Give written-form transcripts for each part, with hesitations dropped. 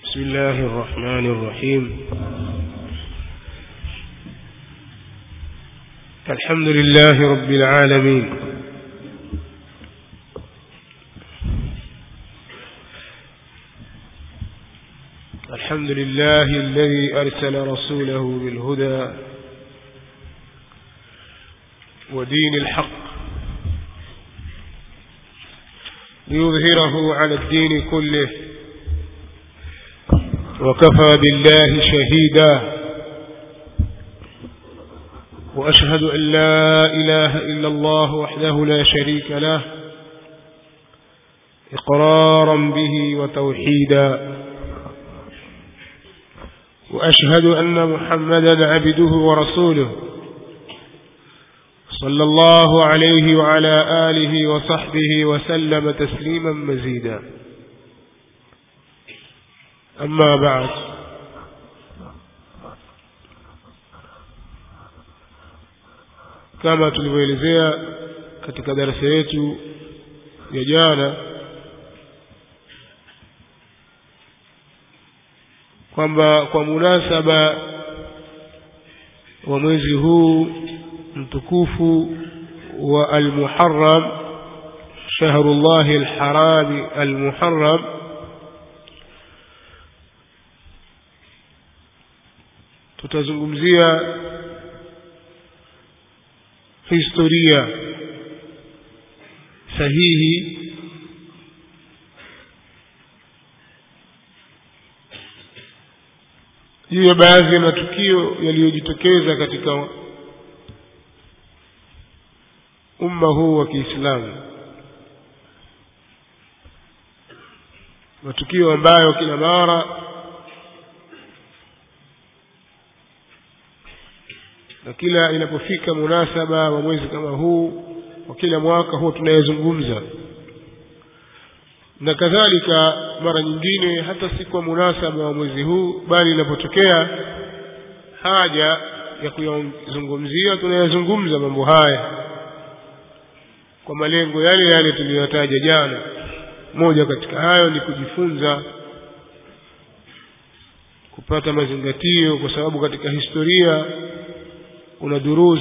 بسم الله الرحمن الرحيم. الحمد لله رب العالمين، الحمد لله الذي أرسل رسوله بالهدى ودين الحق ليظهره على الدين كله، وكفى بالله شهيدا، وأشهد أن لا إله إلا الله وحده لا شريك له إقرارا به وتوحيدا، وأشهد أن محمدا عبده ورسوله صلى الله عليه وعلى آله وصحبه وسلم تسليما مزيدا. أما بعد، kama tulivyoelezea katika darasa yetu ya jana kwamba kwa munasaba wa mwezi huu mtukufu wa al-Muharram, shahrullahi al-harami al-Muharram, tutazungumzia historia sahihi juu ya baadhi ya matukio yaliyojitokeza katika umma huu wa Kiislamu, matukio ambayo kila mara na kila inapofika munasaba wa mwezi kama huu wa kila mwaka huwa tunayazungumza, na kadhalika mara nyingine hata si kwa munasaba wa mwezi huu, bali inapotokea haja ya kuyazungumzia tunayazungumza mambo haya kwa malengo yale yale tuliyotaja jana. Moja katika hayo ni kujifunza, kupata mazingatio, kwa sababu katika historia kuna durus,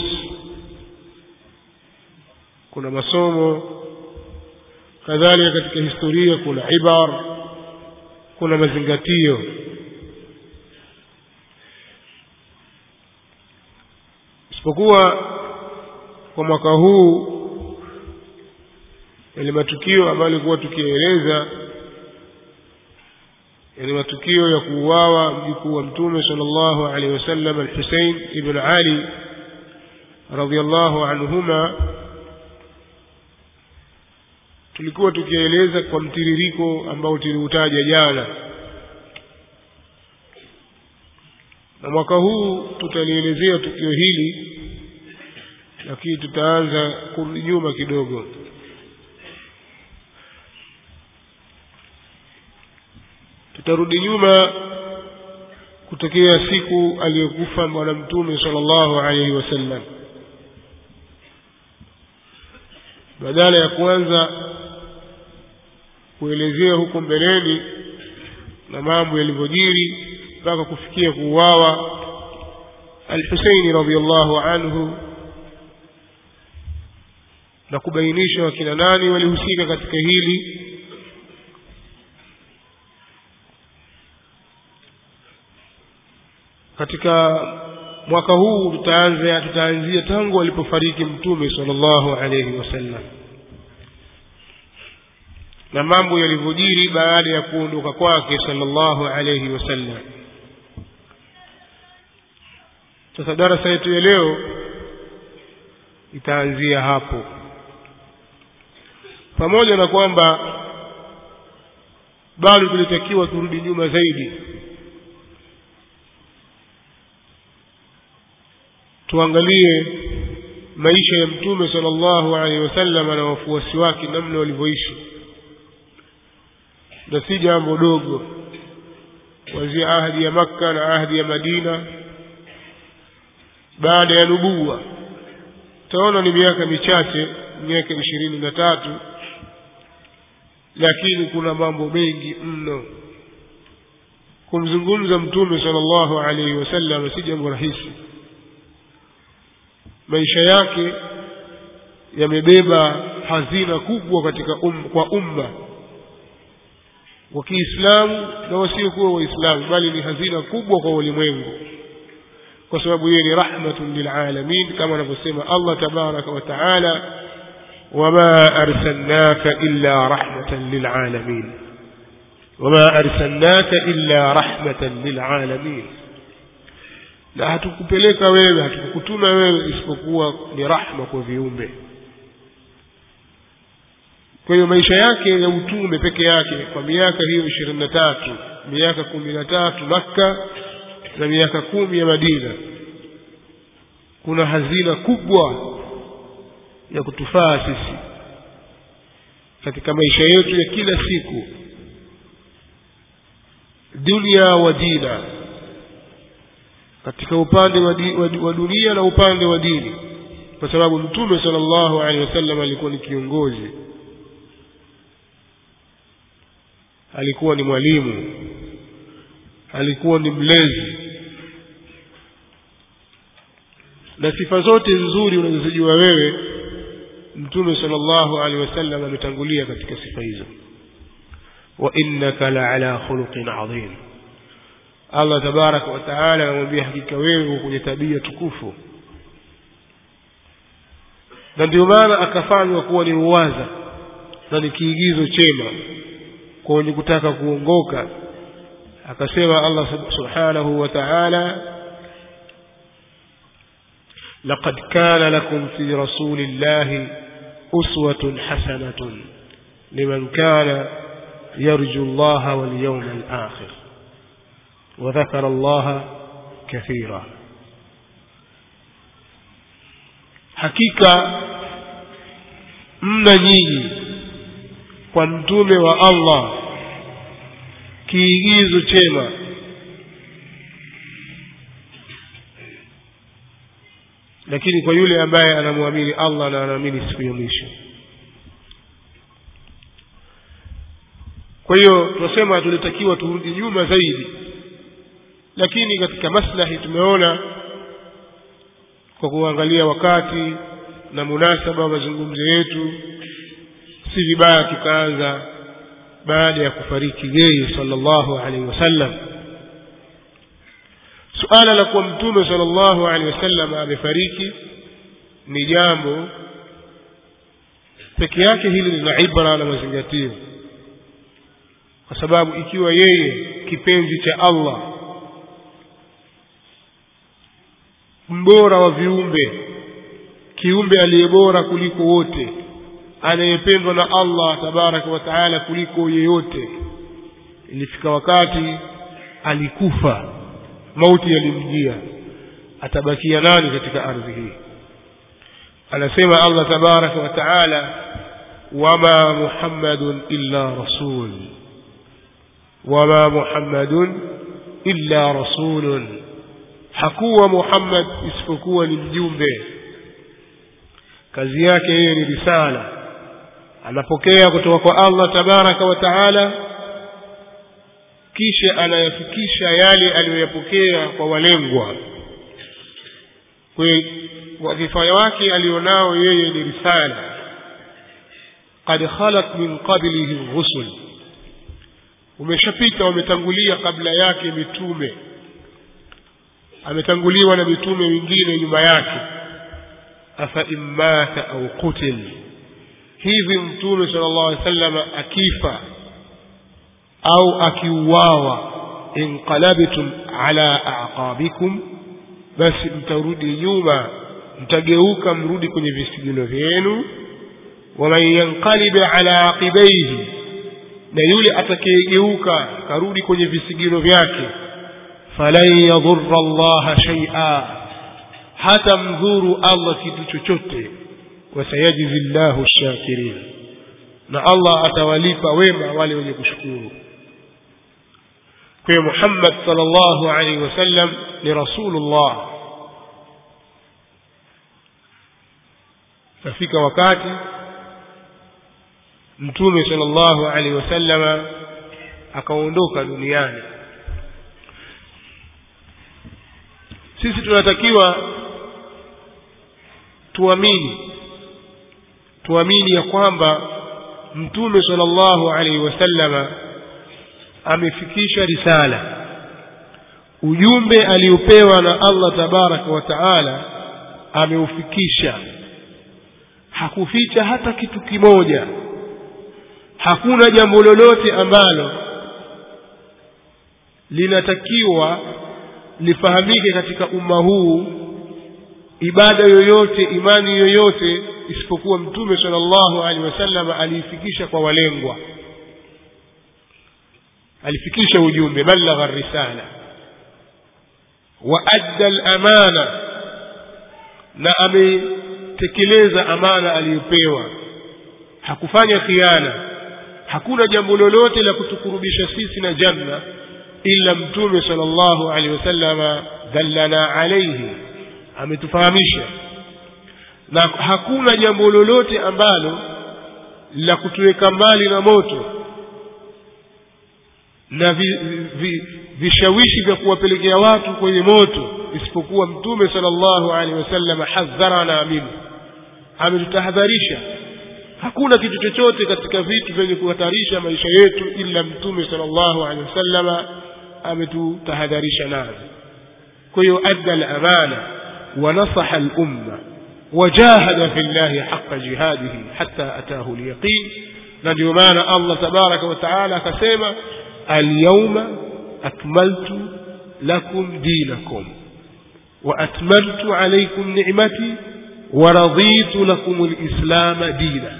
kuna masomo, kadhalika katika historia kuna ibar, kuna mazingatio. Isipokuwa kwa mwaka huu yale matukio ambayo tulikuwa tukieleza, yani matukio ya kuuawa mjukuu wa Mtume sallallahu alaihi wasallam al-Husayn ibn Ali radhiyallahu anhuma, tulikuwa tukieleza kwa mtiririko ambao tuliutaja jana, na mwaka huu tutalielezea tukio hili, lakini tutaanza kurudi nyuma kidogo. Tutarudi nyuma kutokea siku aliyokufa bwana Mtume sallallahu alaihi wasallam, badala ya kuanza kuelezea huko mbeleni na mambo yalivyojiri mpaka kufikia kuuawa al-Husayn radhiyallahu anhu, na kubainisha wakina nani walihusika katika hili. Katika mwaka huu tutaanzia tangu alipofariki Mtume sallallahu alayhi wasallam na mambo yalivyojiri baada ya kuondoka kwake sallallahu alayhi wasallam. Sasa darasa yetu ya leo itaanzia hapo, pamoja na kwamba bado tulitakiwa turudi nyuma zaidi, tuangalie maisha ya Mtume sallallahu alaihi wasallam na wafuasi wake namna walivyoishi, na si jambo dogo, kuanzia ahadi ya Makka na ahadi ya Madina baada ya nubuwa. Taona ni miaka michache, miaka 23, lakini kuna mambo mengi mno kumzungumza mtume sallallahu alaihi wasallam si jambo rahisi. Maisha yake yamebeba hazina kubwa katika kwa umma wa Kiislamu na wasiokuwa Waislamu, bali ni hazina kubwa kwa ulimwengu, kwa sababu yeye ni rahmatun lilalamin, kama anavyosema Allah tabaraka wa taala, wama arsalnaka illa rahmatan lilalamin, wama arsalnaka illa rahmatan lilalamin, na hatukupeleka wewe, hatukukutuma wewe isipokuwa ni rahma kwa viumbe. Kwa hiyo maisha yake ya utume peke yake kwa miaka hiyo 23, miaka 13 Makka na miaka 10 ya Madina, kuna hazina kubwa ya kutufaa sisi katika maisha yetu ya kila siku, dunia wa dina, katika upande wa dunia na upande wa dini, kwa sababu mtume sallallahu alaihi wasallam alikuwa ni kiongozi, alikuwa ni mwalimu, alikuwa ni mlezi, na sifa zote nzuri unazojua wewe mtume sallallahu alaihi wasallam ametangulia katika sifa hizo. Wa innaka la ala khuluqin adhim, Allah tabaraka wa taala anamwambia hakika wewe uko kwenye tabia tukufu. Na ndio maana akafanywa kuwa ni uwaza na ni kiigizo chema kwa wenye kutaka kuongoka. Akasema Allah subhanahu wa ta'ala, laqad kana lakum fi rasulillahi uswatun hasanatun liman kana yarju Allaha wal yawmal akhir wa dhakara Allaha kathira. Hakika mna nyinyi kwa mtume wa Allah kiigizo chema, lakini kwa yule ambaye anamwamini Allah na anaamini siku ya mwisho. Kwa hiyo tunasema tulitakiwa turudi nyuma zaidi, lakini katika maslahi tumeona kwa kuangalia wakati na munasaba wa mazungumzo yetu, si vibaya tukaanza baada ya kufariki yeye sallallahu alaihi wasallam. Suala la kuwa mtume sallallahu alaihi wasallam amefariki ni jambo peke yake, hili lina ibra na mazingatio, kwa sababu ikiwa yeye kipenzi cha Allah, mbora wa viumbe, kiumbe aliyebora kuliko wote, anayependwa na Allah tabaraka wa taala kuliko yeyote, ilifika wakati alikufa, mauti yalimjia, atabakia nani katika ardhi hii? Anasema Allah tabaraka wa taala, wama Muhammadun illa rasul, wama Muhammadun illa rasulun, hakuwa Muhammad isipokuwa ni mjumbe, kazi yake yeye ni risala, anapokea kutoka kwa Allah tabaraka wa taala, kisha anayafikisha yale aliyoyapokea kwa walengwa. Kwa wadhifa wake alionao yeye ni risala. Qad khalat min qablihi rusul, umeshapita wametangulia kabla yake mitume, ametanguliwa na mitume wengine nyuma yake. Afa immata au qutil, hivi mtume sallallahu alaihi wasallam akifa au akiuawa, inqalabtum ala aqabikum, basi mtarudi nyuma, mtageuka mrudi kwenye visigino vyenu. Waman yanqalib ala aqibaihi, na yule atakayegeuka karudi kwenye visigino vyake, falan yadhurra Allah shay'a, hata mdhuru Allah kitu chochote. Wasayajizi Allahu ash-shakirin, na Allah atawalipa wema wale wenye kushukuru. Kwa Muhammad sallallahu alaihi wasallam ni rasulullah. Kafika wakati mtume sallallahu alaihi wasallam akaondoka duniani, sisi tunatakiwa tuamini ya kwamba Mtume sallallahu alaihi wasallama amefikisha risala, ujumbe aliopewa na Allah tabaraka wa taala ameufikisha, hakuficha hata kitu kimoja. Hakuna jambo lolote ambalo linatakiwa lifahamike katika umma huu, ibada yoyote, imani yoyote, isipokuwa Mtume sallallahu alaihi wasallam alifikisha kwa walengwa. Alifikisha ujumbe, balagha ar-risala wa adda al-amana, na ametekeleza amana aliyopewa, hakufanya khiana. Hakuna jambo lolote la kutukurubisha sisi na janna illa Mtume sallallahu alaihi wasallam dallana alayhi, ametufahamisha. Na hakuna jambo lolote ambalo la kutuweka mbali na moto na vishawishi vya kuwapelekea watu kwenye moto isipokuwa Mtume sallallahu alaihi wasallam hadharana minhu, ametutahadharisha. Hakuna kitu chochote katika vitu vyenye kuhatarisha maisha yetu ila Mtume sallallahu alaihi wasallam ametutahadharisha nazo. Kwa hiyo adda al-amana wa nasaha al-umma wajahada fillahi haqqa jihadihi hatta ataahu al-yaqin. Na ndio maana Allah tabaraka wa taala akasema, al-yawma akmaltu lakum dinakum wa atmamtu alaykum ni'mati wa raditu lakum al-islam dina.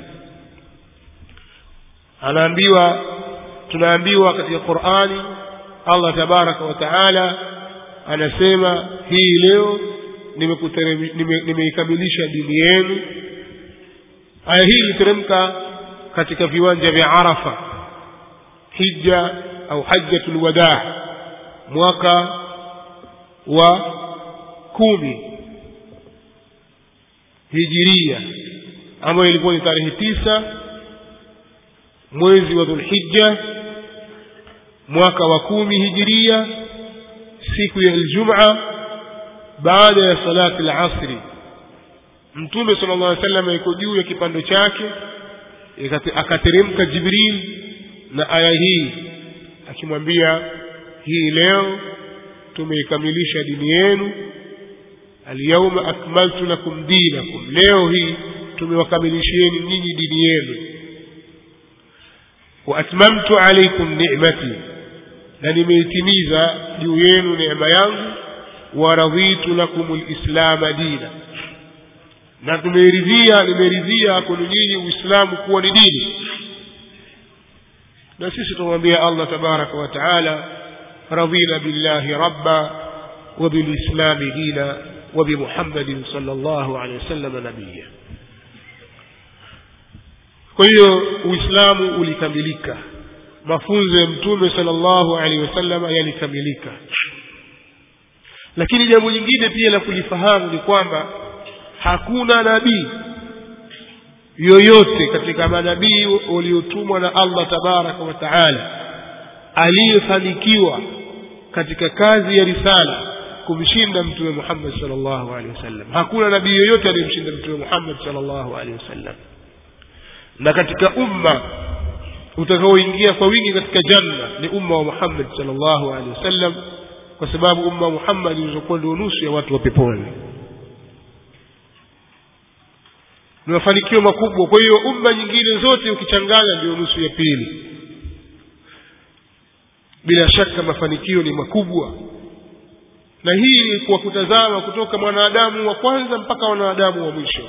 Tunaambiwa katika Qur'ani, Allah tabaraka wa taala anasema, hii leo nimeikamilisha dini yenu. Aya hii iliteremka katika viwanja vya Arafa, hija au hajjatul wadaa, mwaka wa 10 hijiria, ambayo ilikuwa ni tarehe 9 mwezi wa Dhulhijja, mwaka wa 10 hijiria, siku ya Ijumaa, baada ya salati al-asri. Mtume sallallahu alaihi wasallam yuko juu ya kipando chake, akateremka Jibril na aya hii akimwambia, hii leo tumeikamilisha dini yenu, al-yawma akmaltu lakum dinakum, leo hii tumewakamilishieni nyinyi dini yenu, wa atmamtu alaykum ni'mati, na nimeitimiza juu yenu neema yangu, wa raditu lakum al-islam dina, na nimeridhia kwenu nyinyi Uislamu kuwa ni dini. Na sisi tumwambia Allah tabaraka wa taala, radina billahi rabba wa bil islam dina wa bi Muhammadin sallallahu alaihi wasallam nabiyya. Kwa hiyo Uislamu ulikamilika, mafunzo ya Mtume sallallahu alaihi wasallam yalikamilika. Lakini jambo lingine pia la kulifahamu ni kwamba hakuna nabii yoyote katika manabii waliotumwa na Allah tabaraka wa taala aliyefanikiwa katika kazi ya risala kumshinda Mtume Muhammad sallallahu alaihi wasallam. Hakuna nabii yoyote aliyemshinda Mtume Muhammad sallallahu alaihi wasallam. Na katika umma utakaoingia kwa wingi katika janna ni umma wa Muhammad sallallahu alaihi wasallam, kwa sababu umma wa Muhammad ndio ndio nusu ya watu wa peponi. Ni mafanikio makubwa. Kwa hiyo umma nyingine zote ukichanganya ndio nusu ya pili. Bila shaka mafanikio ni makubwa. Na hii ni kwa kutazama kutoka mwanadamu wa kwanza mpaka wanadamu wa mwisho.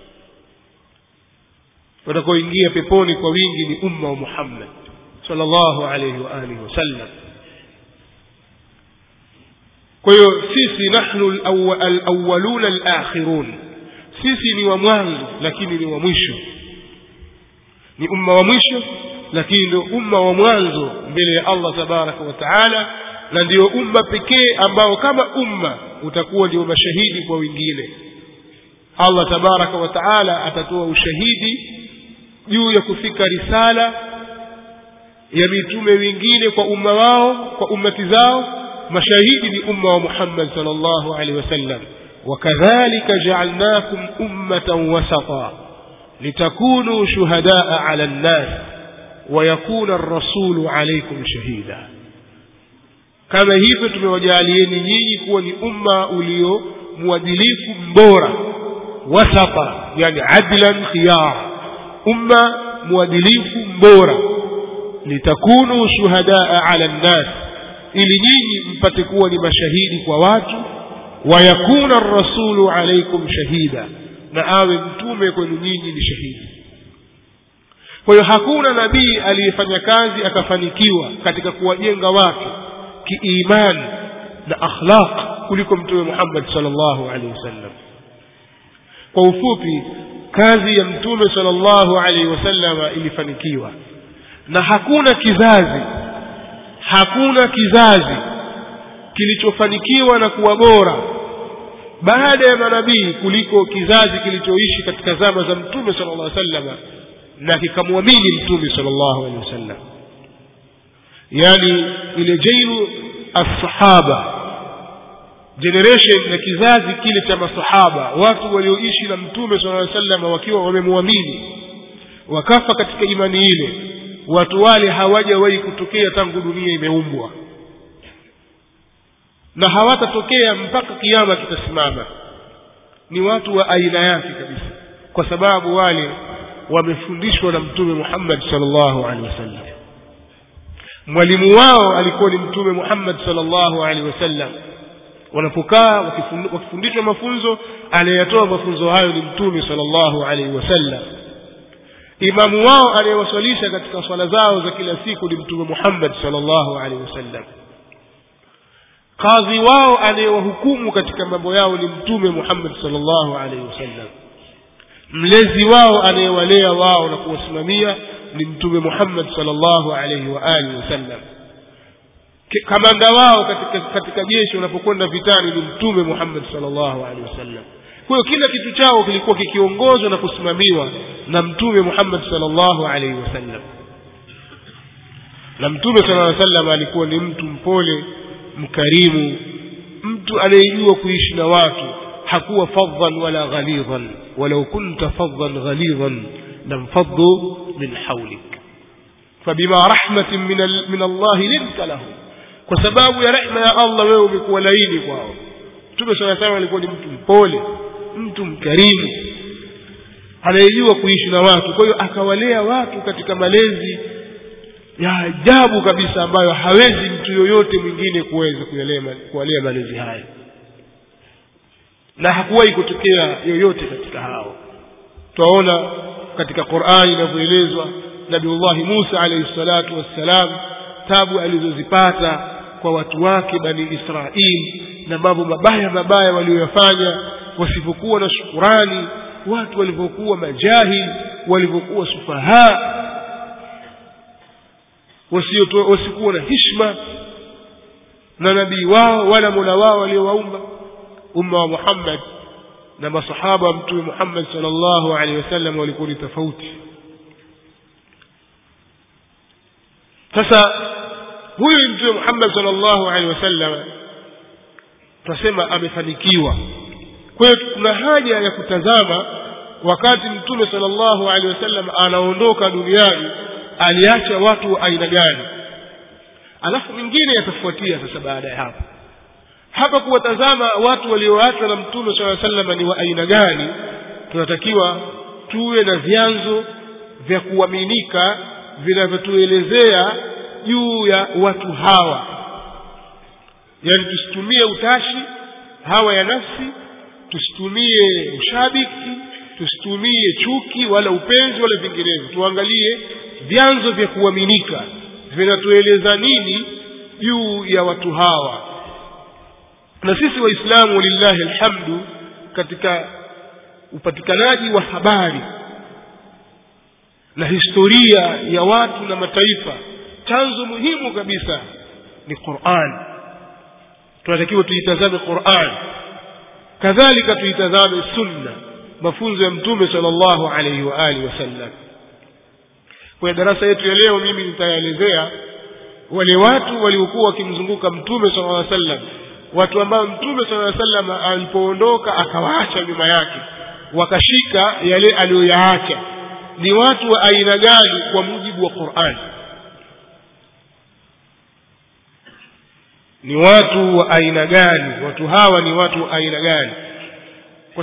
Watakaoingia peponi kwa wingi ni umma wa Muhammad sallallahu alayhi wa alihi wasallam. Kwa hiyo sisi nahnu al-awwaluna al-akhirun, sisi ni wa mwanzo lakini ni wa mwisho. Ni umma wa mwisho lakini ndio umma wa mwanzo mbele ya Allah tabaraka wa taala, na ndio umma pekee ambao kama umma utakuwa ndio mashahidi kwa wengine. Allah tabaraka wa taala atatoa ushahidi juu ya kufika risala ya mitume wengine kwa umma wao, kwa ummati zao, mashahidi ni umma wa Muhammad sallallahu alaihi wasallam. Wakadhalika ja'alnakum ummatan wasata litakunu shuhadaa 'ala an-nas wa yakuna ar-rasulu 'alaykum shahida. Kama hivyo tumewajalieni nyinyi kuwa ni umma ulio muadilifu mbora, wasata yani adlan khiyar, umma muadilifu mbora, litakunu shuhadaa 'ala an-nas, ili nyinyi mpate kuwa ni mashahidi kwa watu, wa yakuna ar-rasulu 'alaykum shahida, na awe mtume kwenu nyinyi ni shahidi. Kwa hiyo hakuna nabii aliyefanya kazi akafanikiwa katika kuwajenga watu kiimani na akhlaq kuliko mtume Muhammad sallallahu alaihi wasallam. Kwa ufupi, kazi ya mtume sallallahu alaihi wasallam ilifanikiwa, na hakuna kizazi kilichofanikiwa na kuwa bora baada ya manabii kuliko kizazi kilichoishi katika zama za mtume sallallahu alaihi wasallam na kikamwamini mtume sallallahu alaihi wasallam. Yani ile jailu as-sahaba, generation na kizazi kile cha masahaba, watu walioishi na mtume sallallahu alaihi wasallam wakiwa wamemwamini wakafa katika imani ile, watu wale hawajawahi kutokea tangu dunia imeumbwa, na hawatatokea mpaka kiyama kitasimama. Ni watu wa aina yake kabisa, kwa sababu wale wamefundishwa na mtume Muhammad sallallahu alaihi wasallam. Mwalimu wao alikuwa ni mtume Muhammad sallallahu alaihi wasallam. Wanapokaa wakifundishwa mafunzo, anayetoa mafunzo hayo ni mtume sallallahu alaihi wasallam. Imamu wao anayewaswalisha katika swala zao za kila siku ni mtume Muhammad sallallahu alaihi wasallam. Kadhi wao anayewahukumu katika mambo yao ni mtume Muhammad sallallahu alaihi wasallam. Mlezi wao anayewalea wao na kuwasimamia ni mtume Muhammad sallallahu alaihi wa alihi wasallam. Kamanda wao katika jeshi wanapokwenda vitani ni mtume Muhammad sallallahu alaihi wasallam. Kwa hiyo kila kitu chao kilikuwa kikiongozwa na kusimamiwa na mtume Muhammad sallallahu alaihi wasallam. Na mtume sallallahu alaihi wasallam alikuwa ni mtu mpole, mkarimu, mtu anayejua kuishi na watu. Hakuwa fadhan wala ghalidhan, walau kunta fadhan ghalidhan lamfaddu min hawlik, fabima rahmatin min Allah linta lahu, kwa sababu ya rehema ya Allah wewe umekuwa laini kwao. Mtume sallallahu alaihi wasallam alikuwa ni mtu mpole, mtu mkarimu, anayejua kuishi na watu. Kwa hiyo akawalea watu katika malezi ya ajabu kabisa, ambayo hawezi mtu yoyote mwingine kuweza kuwalea malezi haya, na hakuwahi kutokea yoyote katika hao. Tunaona katika Qur'ani inavyoelezwa Nabiiullah Musa alayhi salatu wassalam, tabu alizozipata kwa watu wake Bani Israili, na mambo mabaya waliyofanya, wasipokuwa na shukrani, watu walivyokuwa majahil, walivyokuwa sufaha, wasikuwa na heshima na nabii wao wala mola wao waliowaumba. Umma wa Muhammad na masahaba wa mtume Muhammad sallallahu alaihi wasallam walikuwa ni tofauti. Sasa huyu mtume Muhammad sallallahu alaihi wasallam tunasema amefanikiwa. Kwa hiyo kuna haja ya kutazama wakati mtume sallallahu alaihi wasallam anaondoka duniani aliacha watu wa aina gani, alafu mingine yatafuatia sasa baada ya hapo. Hapa kuwatazama watu walioachwa na mtume sallallahu alaihi wasallam ni wa aina gani, tunatakiwa tuwe na vyanzo vya kuaminika vinavyotuelezea juu ya watu hawa. Yani tusitumie utashi, hawa ya nafsi, tusitumie ushabiki, tusitumie chuki wala upenzi wala vinginevyo. Tuangalie vyanzo vya kuaminika vinatueleza nini juu ya watu hawa. Na sisi Waislamu lillahi alhamdu, katika upatikanaji wa habari na historia ya watu na mataifa, chanzo muhimu kabisa ni Qur'an. Tunatakiwa tuitazame Qur'an, kadhalika tuitazame sunna, mafunzo ya mtume sallallahu alaihi wa alihi wasallam. Kwa darasa yetu ya leo mimi nitaelezea wale watu waliokuwa wakimzunguka mtume sallallahu alaihi wasallam, watu ambao mtume sallallahu alaihi wasallam alipoondoka akawaacha nyuma yake wakashika yale aliyoyaacha, ni watu wa aina gani kwa mujibu wa Qur'an? Ni watu wa aina gani? Watu hawa ni watu wa aina gani? Kwa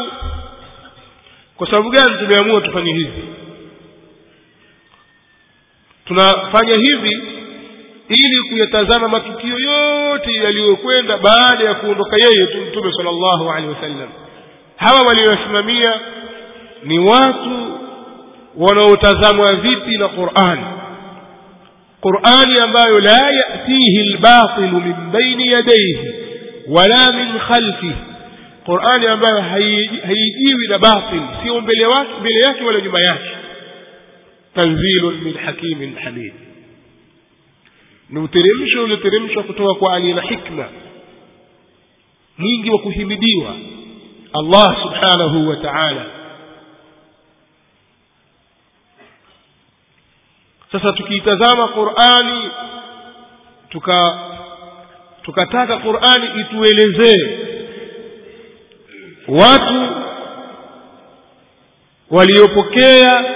sababu gani tumeamua tufanye hivi? Tunafanya hivi ili kuyatazama matukio yote yaliyokwenda baada ya kuondoka yeye Mtume sallallahu alaihi wasallam. Hawa waliosimamia ni watu wanaotazamwa vipi na Qur'ani ambayo la yatihi al-batil min bayni yadayhi wala min khalfihi, Qur'ani ambayo haijiwi na batil, sio mbele yake wala nyuma yake. Tanzilun min hakimin hamid, ni uteremsho ulioteremshwa kutoka kwa aliye na hikma, mwingi wa kuhimidiwa, Allah subhanahu wa ta'ala. Sasa tukiitazama Qur'ani tukataka Qur'ani ituelezee watu waliopokea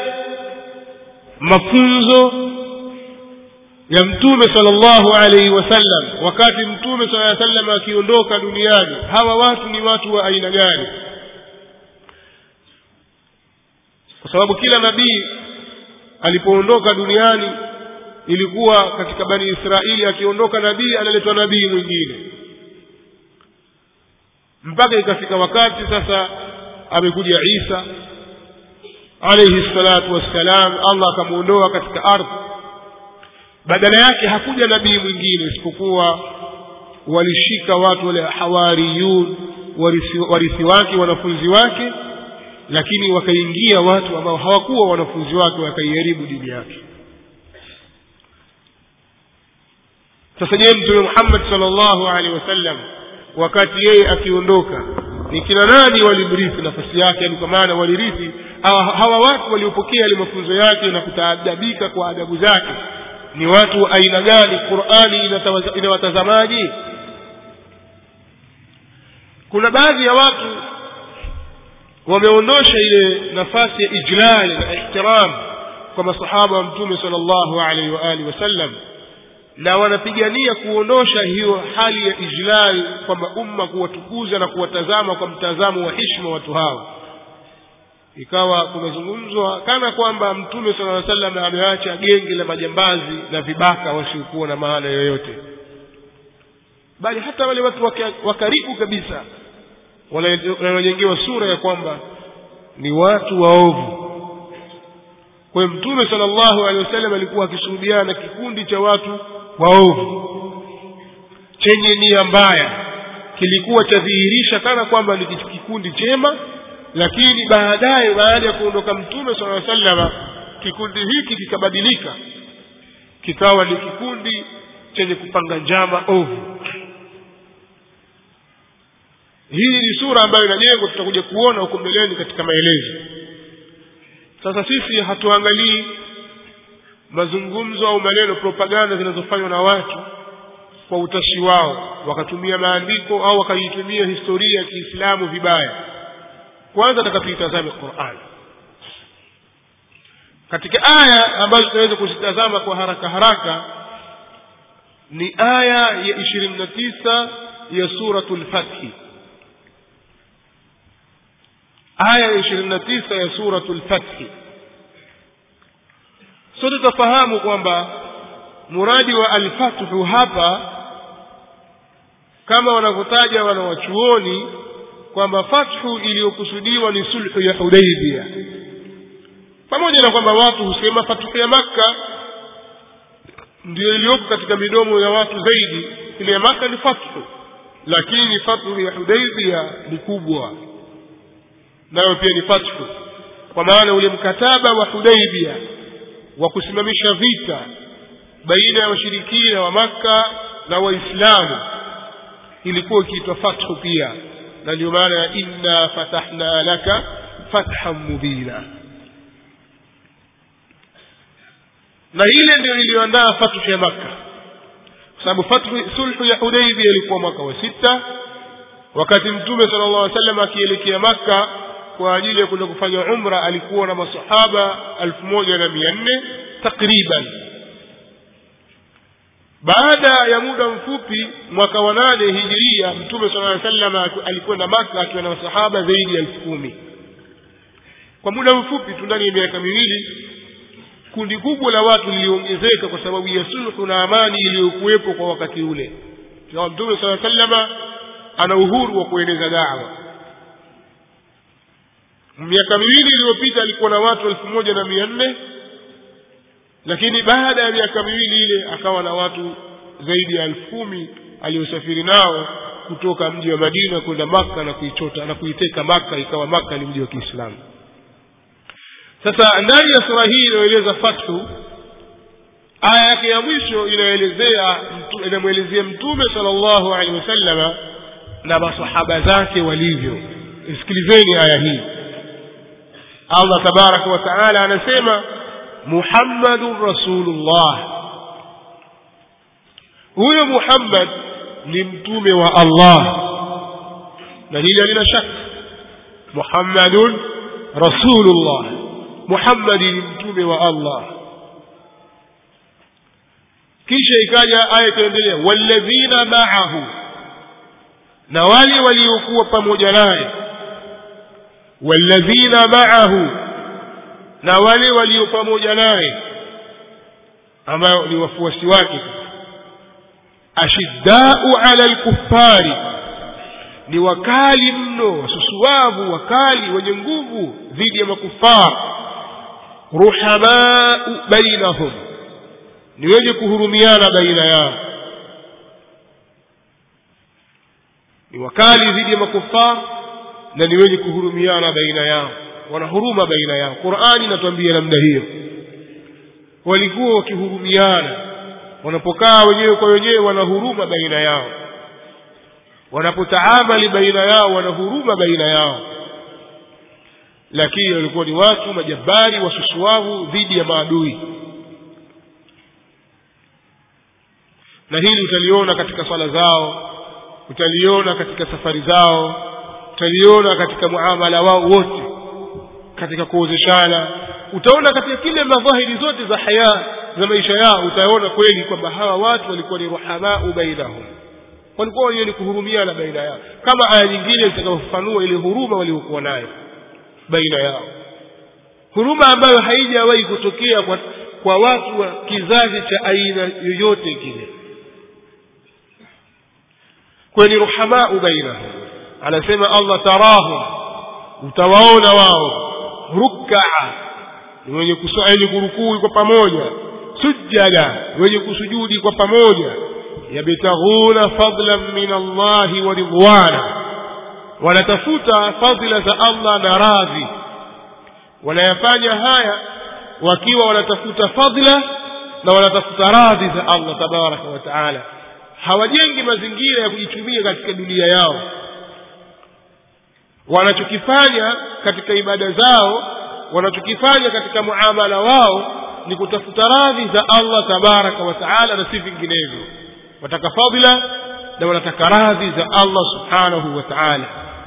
mafunzo ya Mtume sallallahu alaihi wasallam wakati Mtume sallallahu alaihi wasallam akiondoka duniani, hawa watu ni watu wa aina gani? Kwa sababu kila nabii alipoondoka duniani ilikuwa katika Bani Israili, akiondoka nabii analetwa nabii mwingine, mpaka ikafika wakati sasa amekuja Isa alayhi salatu wassalam, Allah akamuondoa katika ardhi, badala yake hakuja nabii mwingine isipokuwa walishika watu wale hawariyun, warithi wake, wanafunzi wake, lakini wakaingia watu ambao hawakuwa wanafunzi wake, wakaiharibu dini yake. Sasa je, Mtume Muhammad sallallahu alaihi wasallam wakati yeye akiondoka, ni kina nani walimrithi nafasi yake? Yani kwa maana walirithi hawa watu waliopokea ile mafunzo yake na kutaadabika kwa adabu zake, ni watu wa aina gani? Qur'ani inawatazamaje? Kuna baadhi ya watu wameondosha ile nafasi ya ijlal na ihtiram kwa masahaba wa Mtume sallallahu alaihi wa alihi wasallam, na wanapigania kuondosha hiyo hali ya ijlal, kwamba umma kuwatukuza na kuwatazama kwa mtazamo wa heshima watu hao. Ikawa kumezungumzwa kana kwamba Mtume sallallahu alaihi wasallam ameacha genge la majambazi na vibaka wasiokuwa na maana yoyote, bali hata wale watu wa karibu kabisa wanajengewa sura ya kwamba ni watu waovu. Kwa hiyo Mtume sallallahu alaihi wasallam alikuwa akishuhudiana na kikundi cha watu waovu chenye nia mbaya, kilikuwa chadhihirisha kana kwamba ni kikundi chema, lakini baadaye baada ya kuondoka Mtume sallallahu alaihi wasallam kikundi hiki kikabadilika, kikawa ni kikundi chenye kupanga njama ovu. Hii ni sura ambayo inajengwa, tutakuja kuona huko mbeleni katika maelezo. Sasa sisi hatuangalii mazungumzo au maneno, propaganda zinazofanywa na watu kwa utashi wao, wakatumia maandiko au wakaitumia historia ya Kiislamu vibaya. Kwanza tutakapitazame Qur'an. Katika aya ambazo tunaweza kuzitazama kwa haraka ni aya ya 29 ya suratul Fath. Aya ya 29 ya suratul Fath. Sote tufahamu kwamba muradi wa al-Fathu hapa, kama wanavyotaja wanawachuoni, kwamba fathu iliyokusudiwa ni sulhu ya Hudaybiyah, pamoja na kwamba watu husema fathu ya Makka ndio iliyoko katika midomo ya watu zaidi. Ile ya Makka ni fathu, lakini fathu ya Hudaybiyah ni kubwa, nayo pia ni fathu, kwa maana ule mkataba wa Hudaybiyah wa kusimamisha vita baina ya washirikina wa Makka na Waislamu ilikuwa ikiitwa fathu pia, na ndio maana ya inna fatahna laka fathan mubina. Na ile ndio iliyoandaa fathu ya Makka, sababu sulhu ya Hudaybiyah ilikuwa mwaka wa 6 wakati mtume sallallahu alaihi wasallam akielekea Makka kwa ajili ya kwenda kufanya umra alikuwa na masahaba 1400 takriban. Baada ya muda mfupi mwaka wa 8 Hijiria mtume sallallahu alaihi wasallam alikwenda Makka akiwa na masahaba zaidi ya 10,000. Kwa muda mfupi tu ndani ya miaka miwili kundi kubwa la watu liliongezeka kwa sababu ya sulhu na amani iliyokuwepo kwa wakati ule. Kwa mtume sallallahu alaihi wasallam ana uhuru wa kueneza da'wa. Miaka miwili iliyopita alikuwa na watu 1400, lakini baada ya miaka miwili ile akawa na watu zaidi ya 10,000 aliosafiri nao kutoka mji wa Madina kwenda Makka na kuichota na kuiteka Makka, ikawa Makka ni mji wa Kiislamu. Sasa ndani ya sura hii inaeleza fathu, aya yake ya mwisho inamuelezea mtume sallallahu alaihi wasallam na masahaba zake walivyo. Sikilizeni aya hii. Allah tabaraka wa taala anasema Muhammadur Rasulullah. Huyo Muhammad ni mtume wa Allah, na hili halina shaka. Muhammadun Rasulullah, Muhammad ni mtume wa Allah. Kisha ikaja aya ikaendelea, walladhina ma'ahu, na wale waliokuwa pamoja naye. Walladhina ma'ahu, na wale walio pamoja naye ambao ni wafuasi wake. Ashiddau 'ala al-kuffari, ni wakali mno, wasusuwavu, wakali wenye nguvu dhidi ya makufar. Ruhamau bainahum, ni wenye kuhurumiana baina yao. Ni wakali dhidi ya makufar na ni wenye kuhurumiana baina yao, wanahuruma baina yao. Qur'ani inatuambia namna hiyo. Walikuwa wakihurumiana, wanapokaa wenyewe kwa wenyewe wanahuruma baina yao, wanapotaamali baina yao wanahuruma baina yao. Lakini walikuwa ni watu majabari wasusuwavu dhidi ya maadui. Na hili utaliona katika swala zao, utaliona katika safari zao, utaliona katika muamala wao wote, katika kuozeshana. Utaona katika kile madhahiri zote za haya za maisha yao, utaona kweli kwamba hawa watu walikuwa ni ruhamau bainahum, walikuwa wenye kuhurumiana baina yao, kama aya nyingine zitakazofafanua ile huruma waliokuwa nayo baina yao, huruma ambayo haijawahi kutokea kwa watu wa kizazi cha aina yoyote kile. Kwa ni ruhamau bainahum. Anasema Allah, tarahum, utawaona wao, ruk'a, wenye kusali kurukuu kwa pamoja, sujada, wenye kusujudi kwa pamoja, yabtaghuna fadlan min Allah wa ridwana, wanatafuta fadhila za Allah na radhi. Wanayafanya haya wakiwa wanatafuta fadhila na wanatafuta radhi za Allah tabaraka wa taala. Hawajengi mazingira ya kujitumia katika dunia yao. Wanachokifanya katika ibada zao, wanachokifanya katika muamala wao ni kutafuta radhi za Allah tabaraka wa taala na si vinginevyo. Wataka fadhila na wanataka radhi za Allah subhanahu wa ta'ala.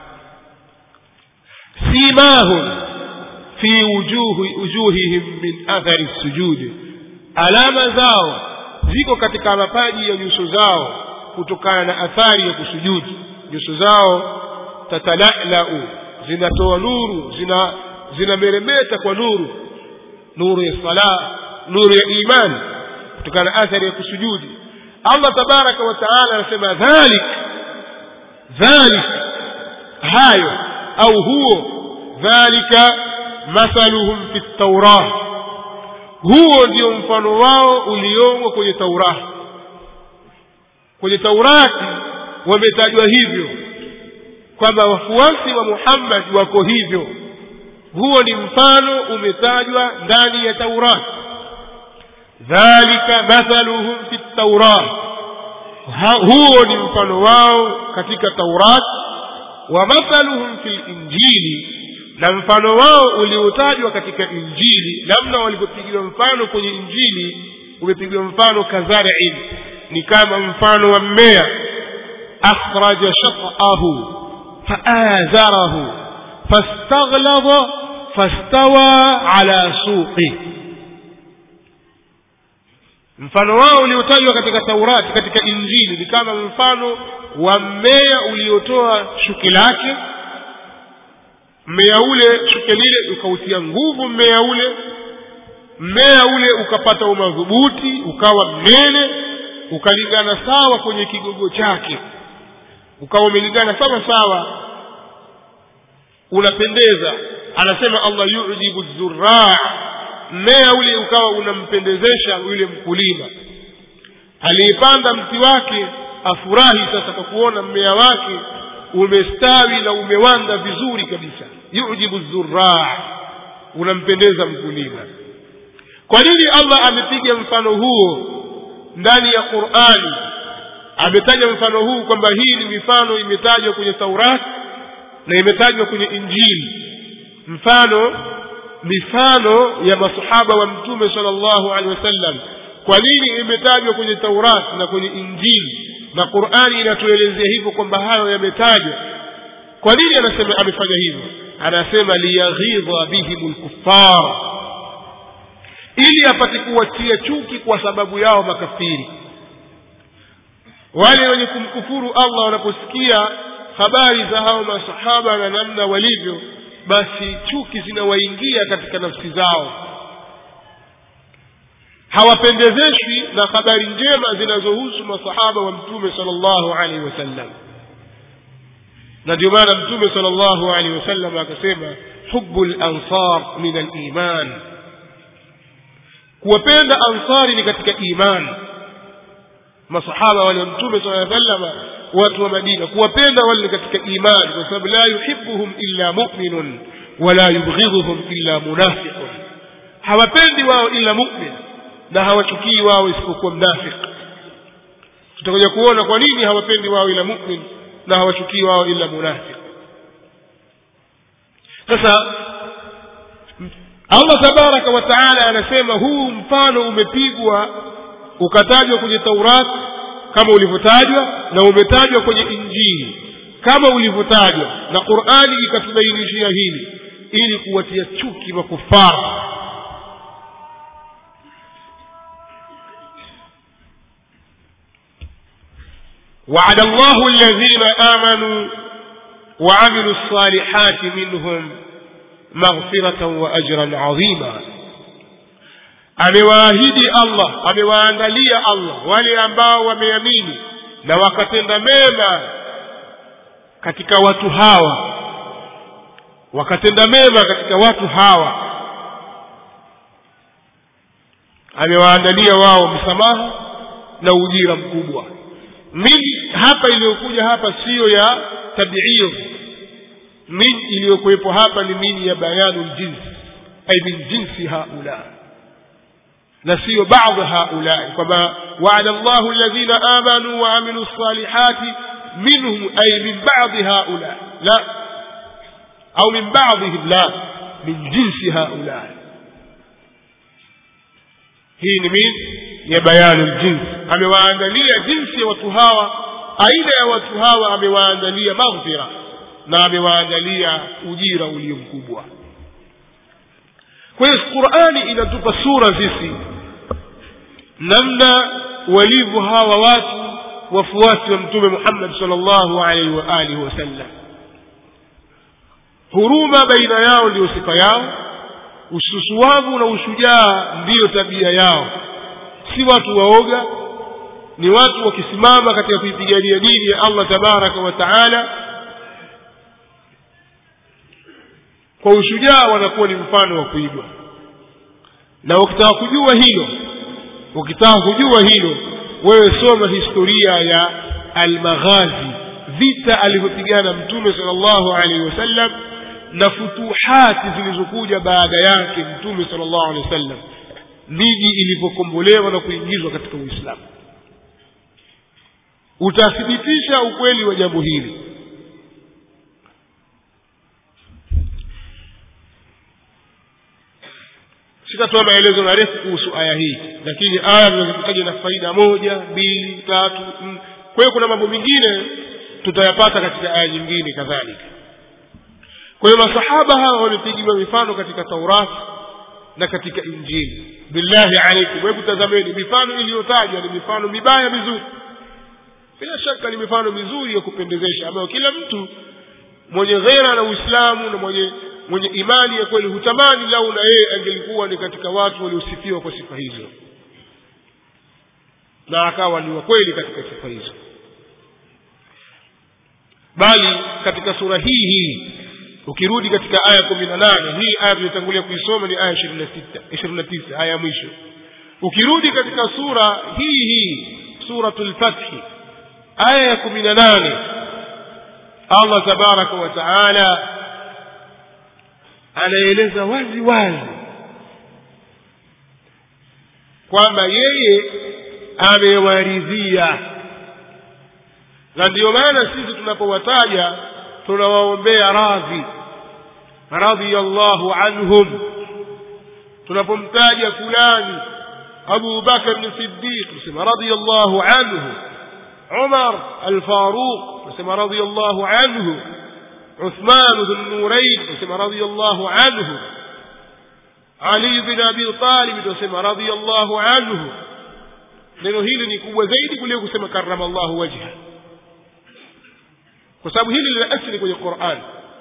Simahum fi wujuhihim min athari sujudi, alama zao ziko katika mapaji ya nyuso zao kutokana na athari ya kusujudi. Nyuso zao tatalalau, zinatoa nuru, zinameremeta kwa nuru ya sala, nuru ya imani, kutokana na athari ya kusujudi. Allah tabaraka wa taala anasema dhalik, hayo au huo, dhalika mathaluhum fi at-taurah, huo ndio mfano wao uliomo kwenye Taurah. Kwenye Taurati wametajwa hivyo kwamba wafuasi wa Muhammad wako hivyo. Huo ni mfano umetajwa ndani ya Taurati. Dhalika mathaluhum fi at-taurah, huo ni mfano wao katika Taurat. Wa mathaluhum fil injili, na mfano wao uliotajwa katika Injili. Namna walipopigiwa mfano kwenye Injili, umepigiwa mfano kazari'in, ni kama mfano wa mmea akhraja shat'ahu fa'azarahu fastaghlaba fastawa ala suqi. Mfano wao uliotajwa katika Taurati, katika Injili, ni kama mfano wa mmea uliotoa shuke lake. Mmea ule, shuke lile ukautia nguvu mmea ule ukapata umadhubuti, ukawa mnene, ukalingana sawa kwenye kigogo chake, ukawa umelingana sawa sawa, unapendeza. Anasema Allah, yu'jibu zurraa, mmea ule ukawa unampendezesha yule mkulima aliyepanda mti wake. Afurahi sasa kwa kuona mmea wake umestawi na umewanda vizuri kabisa. Yu'jibu zurraa, unampendeza mkulima. Kwa nini Allah amepiga mfano huo ndani ya Qur'ani? Ametaja mfano huu kwamba hii ni mifano imetajwa kwenye Taurati na imetajwa kwenye Injili. Mifano ya masahaba wa Mtume sallallahu alaihi wasallam. Kwa nini imetajwa kwenye Taurati na kwenye Injili na Qur'ani inatuelezea hivyo kwamba hayo yametajwa? Kwa nini anasema amefanya hivyo? Anasema liyaghidha bihimul kuffar, ili apate kuwatia chuki kwa sababu yao makafiri. Wale wenye kumkufuru Allah wanaposikia habari za hao masahaba na namna walivyo, basi chuki zinawaingia katika nafsi zao. Hawapendezeshwi na habari njema zinazohusu masahaba wa Mtume sallallahu alaihi wasallam. Na ndio maana Mtume sallallahu alaihi wasallam akasema hubbul ansar min al-iman, kuwapenda ansari ni katika iman. Masahaba wale wa Mtume sallallahu alaihi wasallam, watu wa Madina, kuwapenda wale katika imani, kwa sababu la yuhibbuhum illa mu'minun wala yubghidhuhum illa munafiqun. Hawapendi wao ila mu'min na hawachukii wao isipokuwa mnafiki. Tutakuja kuona kwa nini hawapendi wao ila mu'min na hawachukii wao ila munafiq. Sasa Allah tabaraka wa taala anasema huu mfano umepigwa ukatajwa kwenye Taurati kama ulivyotajwa, na umetajwa kwenye Injili kama ulivyotajwa, na Qur'ani ikatubainishia hili ili kuwatia chuki makufara. وعد الله الذين آمنوا وعملوا الصالحات منهم مغفرة وأجرا عظيما. amewaahidi Allah, amewaandalia Allah wale ambao wameamini na wakatenda mema katika watu hawa, amewaandalia wao msamaha na ujira mkubwa. Min hapa iliyokuja hapa sio ya tabi'id. Min iliyokuwepo hapa ni min ya bayanul jins, ay min jinsi haula, na sio baadhi haula, kwamba wa'ada Allahu alladhina amanu wa amilus salihati minhum, ay min ba'dhi haula, la, au min ba'dihim, la, min jinsi haula. Hii ni min ya bayanul jins. Amewaandalia jinsi ya watu hawa, aina ya watu hawa, amewaandalia maghfira na amewaandalia ujira ulio mkubwa. Kwa hiyo Qur'ani inatupa sura sisi namna walivyo hawa watu wafuasi wa Mtume Muhammad sallallahu alaihi wa alihi wasallam. Huruma baina yao ndio sifa yao, ususuwavu na ushujaa ndio tabia yao. Si watu waoga, ni watu wakisimama katika kuipigania dini ya Allah tabaraka wa taala kwa ushujaa, wanakuwa ni mfano wa kuigwa. Na ukitaka kujua hilo, wewe soma historia ya al-Maghazi, vita alivyopigana Mtume sallallahu alaihi wasallam na futuhati zilizokuja baada yake Mtume sallallahu alaihi wasallam, miji ilipokombolewa na kuingizwa katika Uislamu. Utathibitisha ukweli wa jambo hili. sitatoa maelezo marefu kuhusu aya hii, lakini aya zinazokutaja na faida 1 2 3 4. Kwa hiyo kuna mambo mengine tutayapata katika aya nyingine kadhalika. Kwa hiyo masahaba hawa walipigiwa mifano katika Taurat na katika Injili. Billahi alaykum, hebu tazameni mifano iliyotajwa, ni mifano mibaya mizuri. Bila shaka ni mifano mizuri ya kupendezesha ambayo kila mtu mwenye ghera na Uislamu na mwenye imani ya kweli hutamani lau na yeye angelikuwa ni katika watu waliosifiwa kwa sifa hizo, na akawa ni wa kweli katika sifa hizo. Bali katika sura hii ukirudi katika aya 18, hii aya tuliyotangulia kuisoma ni aya 29, aya ya mwisho. Ukirudi katika sura hii suratul Fath, aya ya 18, Allah tabaraka wa taala anaeleza wazi wazi kwamba yeye amewaridhia, na ndio maana sisi tunapowataja tunawaombea radhi, radiyallahu anhum. Tunapomtaja fulani Abu Bakr as-Siddiq tunasema radiyallahu anhu, Umar al-Faruq tunasema radiyallahu anhu, Uthman dhun-Nurayn tunasema radiyallahu anhu, Ali ibn Abi Talib tunasema radiyallahu anhu. Neno hili ni kubwa zaidi kuliko kusema karramallahu wajha, kwa sababu hili lina asili kwenye Qur'an.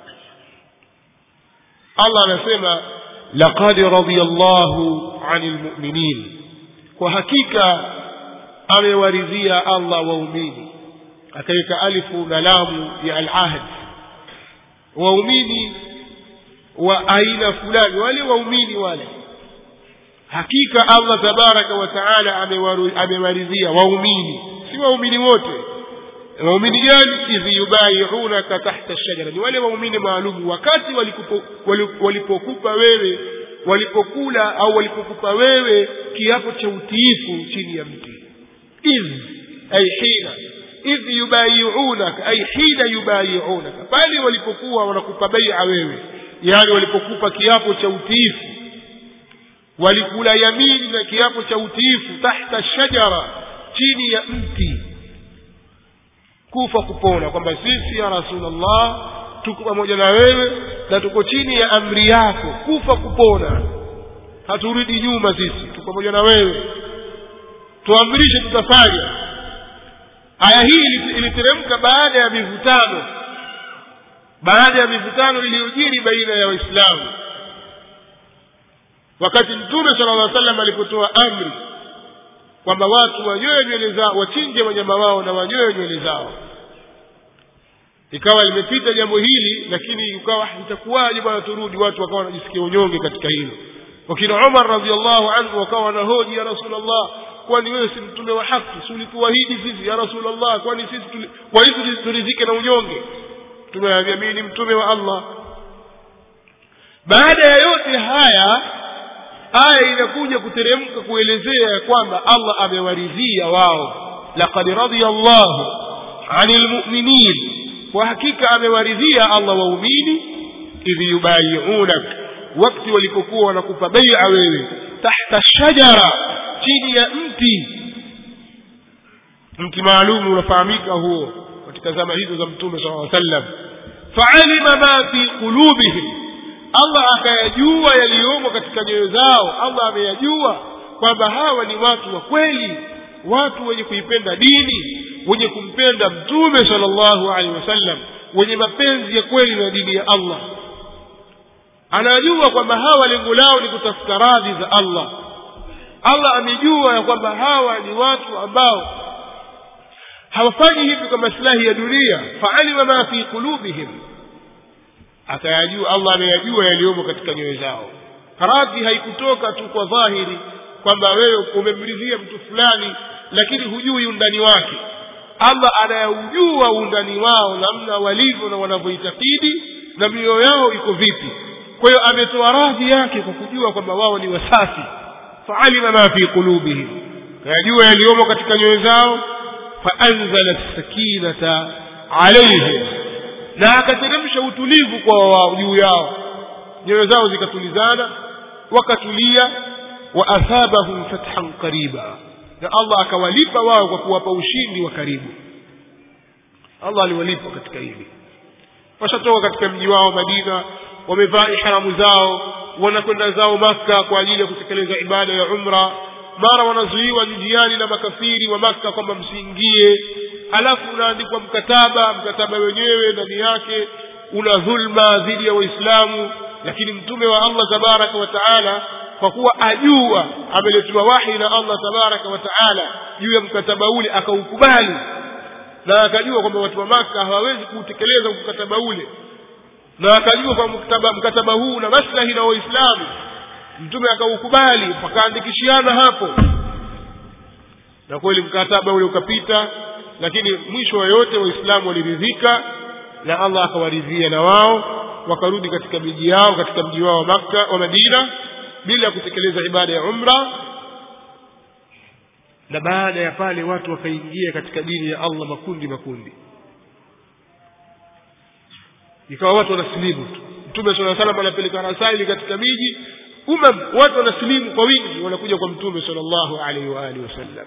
Allah anasema laqad radiyallahu 'anil mu'minin, kwa hakika amewaridhia Allah waumini, akaweka alifu na lamu ya al-ahd. Waumini wa aina fulani, wale waumini wale, hakika Allah tabaraka wa taala amewaridhia waumini, si waumini wote. Waumini gani? idh yubayi'unaka tahta ash-shajara, ni wale waumini maalum wakati walipokupa wewe, walipokula au walipokupa wewe kiapo cha utiifu chini ya mti. Ay hina idh yubayi'unaka, ay hina yubayi'unaka, bali walipokuwa wanakupa bai'a wewe, yani walipokupa kiapo cha utiifu, walikula yamini na kiapo cha utiifu, tahta ash-shajara, chini ya mti, kufa kupona, kwamba sisi ya Rasulullah tuko pamoja na wewe na tuko chini ya amri yako, kufa kupona, haturudi nyuma, sisi tuko pamoja na wewe, tuamrishe tutafanya. Aya hii iliteremka baada ya mivutano iliyojiri baina ya Waislamu, wakati Mtume sallallahu alaihi wasallam alipotoa amri kwamba watu wanyoe nywele zao, wachinje wanyama wao na wanyoe nywele zao. Ikawa limepita jambo hili, lakini ikawa itakuwaje bwana turudi, watu wakawa wanajisikia unyonge katika hilo. Wakina Umar radhiallahu anhu wakawa wanahoji, ya Rasulullah, kwani wewe si mtume wa haki? Si ulituahidi sisi ya Rasulullah, kwani sisi kwa hiyo turidhike na unyonge? Tumeambia mimi ni mtume wa Allah. Baada ya yote haya, aya inakuja kuteremka kuelezea kwamba Allah amewaridhia wao. Laqad radiyallahu 'anil mu'minin, kwa hakika amewaridhia Allah waumini, idh yubayi'unak, wakati walipokuwa wanakupa bai'a wewe, tahta shajara, chini ya mti maalum unafahamika huo katika zama hizo za Mtume sallallahu alaihi wasallam. Fa'alima ma fi qulubihim, Allah akayajua yaliyomo katika nyoyo zao. Allah ameyajua kwamba hawa ni watu wa kweli, watu wenye kuipenda dini, wenye kumpenda Mtume sallallahu alaihi wasallam, wenye mapenzi ya kweli na dini ya Allah. Anajua kwamba hawa lengo lao ni kutafuta radhi za Allah. Allah amejua ya kwamba hawa ni watu ambao hawafanyi hivi kwa maslahi ya dunia. Fa'alima ma fi qulubihim, akayajua, Allah ameyajua yaliyomo katika nyoyo zao. Radhi haikutoka tu kwa dhahiri kwamba wewe umemridhia mtu fulani lakini hujui undani wake. Allah anayajua undani wao, namna walivyo na wanavyoitakidi na mioyo yao iko vipi. Kwa hiyo ametoa radhi yake kwa kujua kwamba wao ni wasafi. Fa'alima ma fi qulubihim, akayajua yaliyomo katika nyoyo zao. Faanzala as-sakinata alayhim, na akateremsha utulivu kwa wao juu yao, nyoyo zao zikatulizana, wakatulia, wa athabahum fathan qariba, na Allah akawalipa wao kwa kuwapa ushindi wa karibu. Allah aliwalipa katika hili. Washatoka katika mji wao Madina, wamevaa ihramu zao, wanakwenda zao Makka kwa ajili ya kutekeleza ibada ya umra. Mara wanazuiwa njiani na makafiri wa Makka kwamba msiingie, alafu unaandikwa mkataba wenyewe ndani yake una dhulma dhidi ya Waislamu. Lakini mtume wa Allah tabaraka wa taala, kwa kuwa ajua ameletwa wahi na Allah tabaraka wa taala juu ya mkataba ule, akaukubali, na akajua kwamba watu wa Makka hawawezi kutekeleza mkataba ule, na akajua kwamba mkataba huu na maslahi na Waislamu. Mtume akaukubali, pakaandikishiana hapo, na kweli mkataba ule ukapita. Lakini mwisho wa yote Waislamu waliridhika na Allah akawaridhia na wao, wakarudi katika miji yao, katika mji wao wa Makka wa Madina bila kutekeleza ibada ya umra. Na baada ya pale watu wakaingia katika dini ya Allah makundi, ikawa watu wanasilimu tu. Mtume sallallahu alaihi wasallam anapeleka rasaili katika miji, watu wanasilimu kwa wingi, wanakuja kwa Mtume sallallahu alaihi wa alihi wasallam.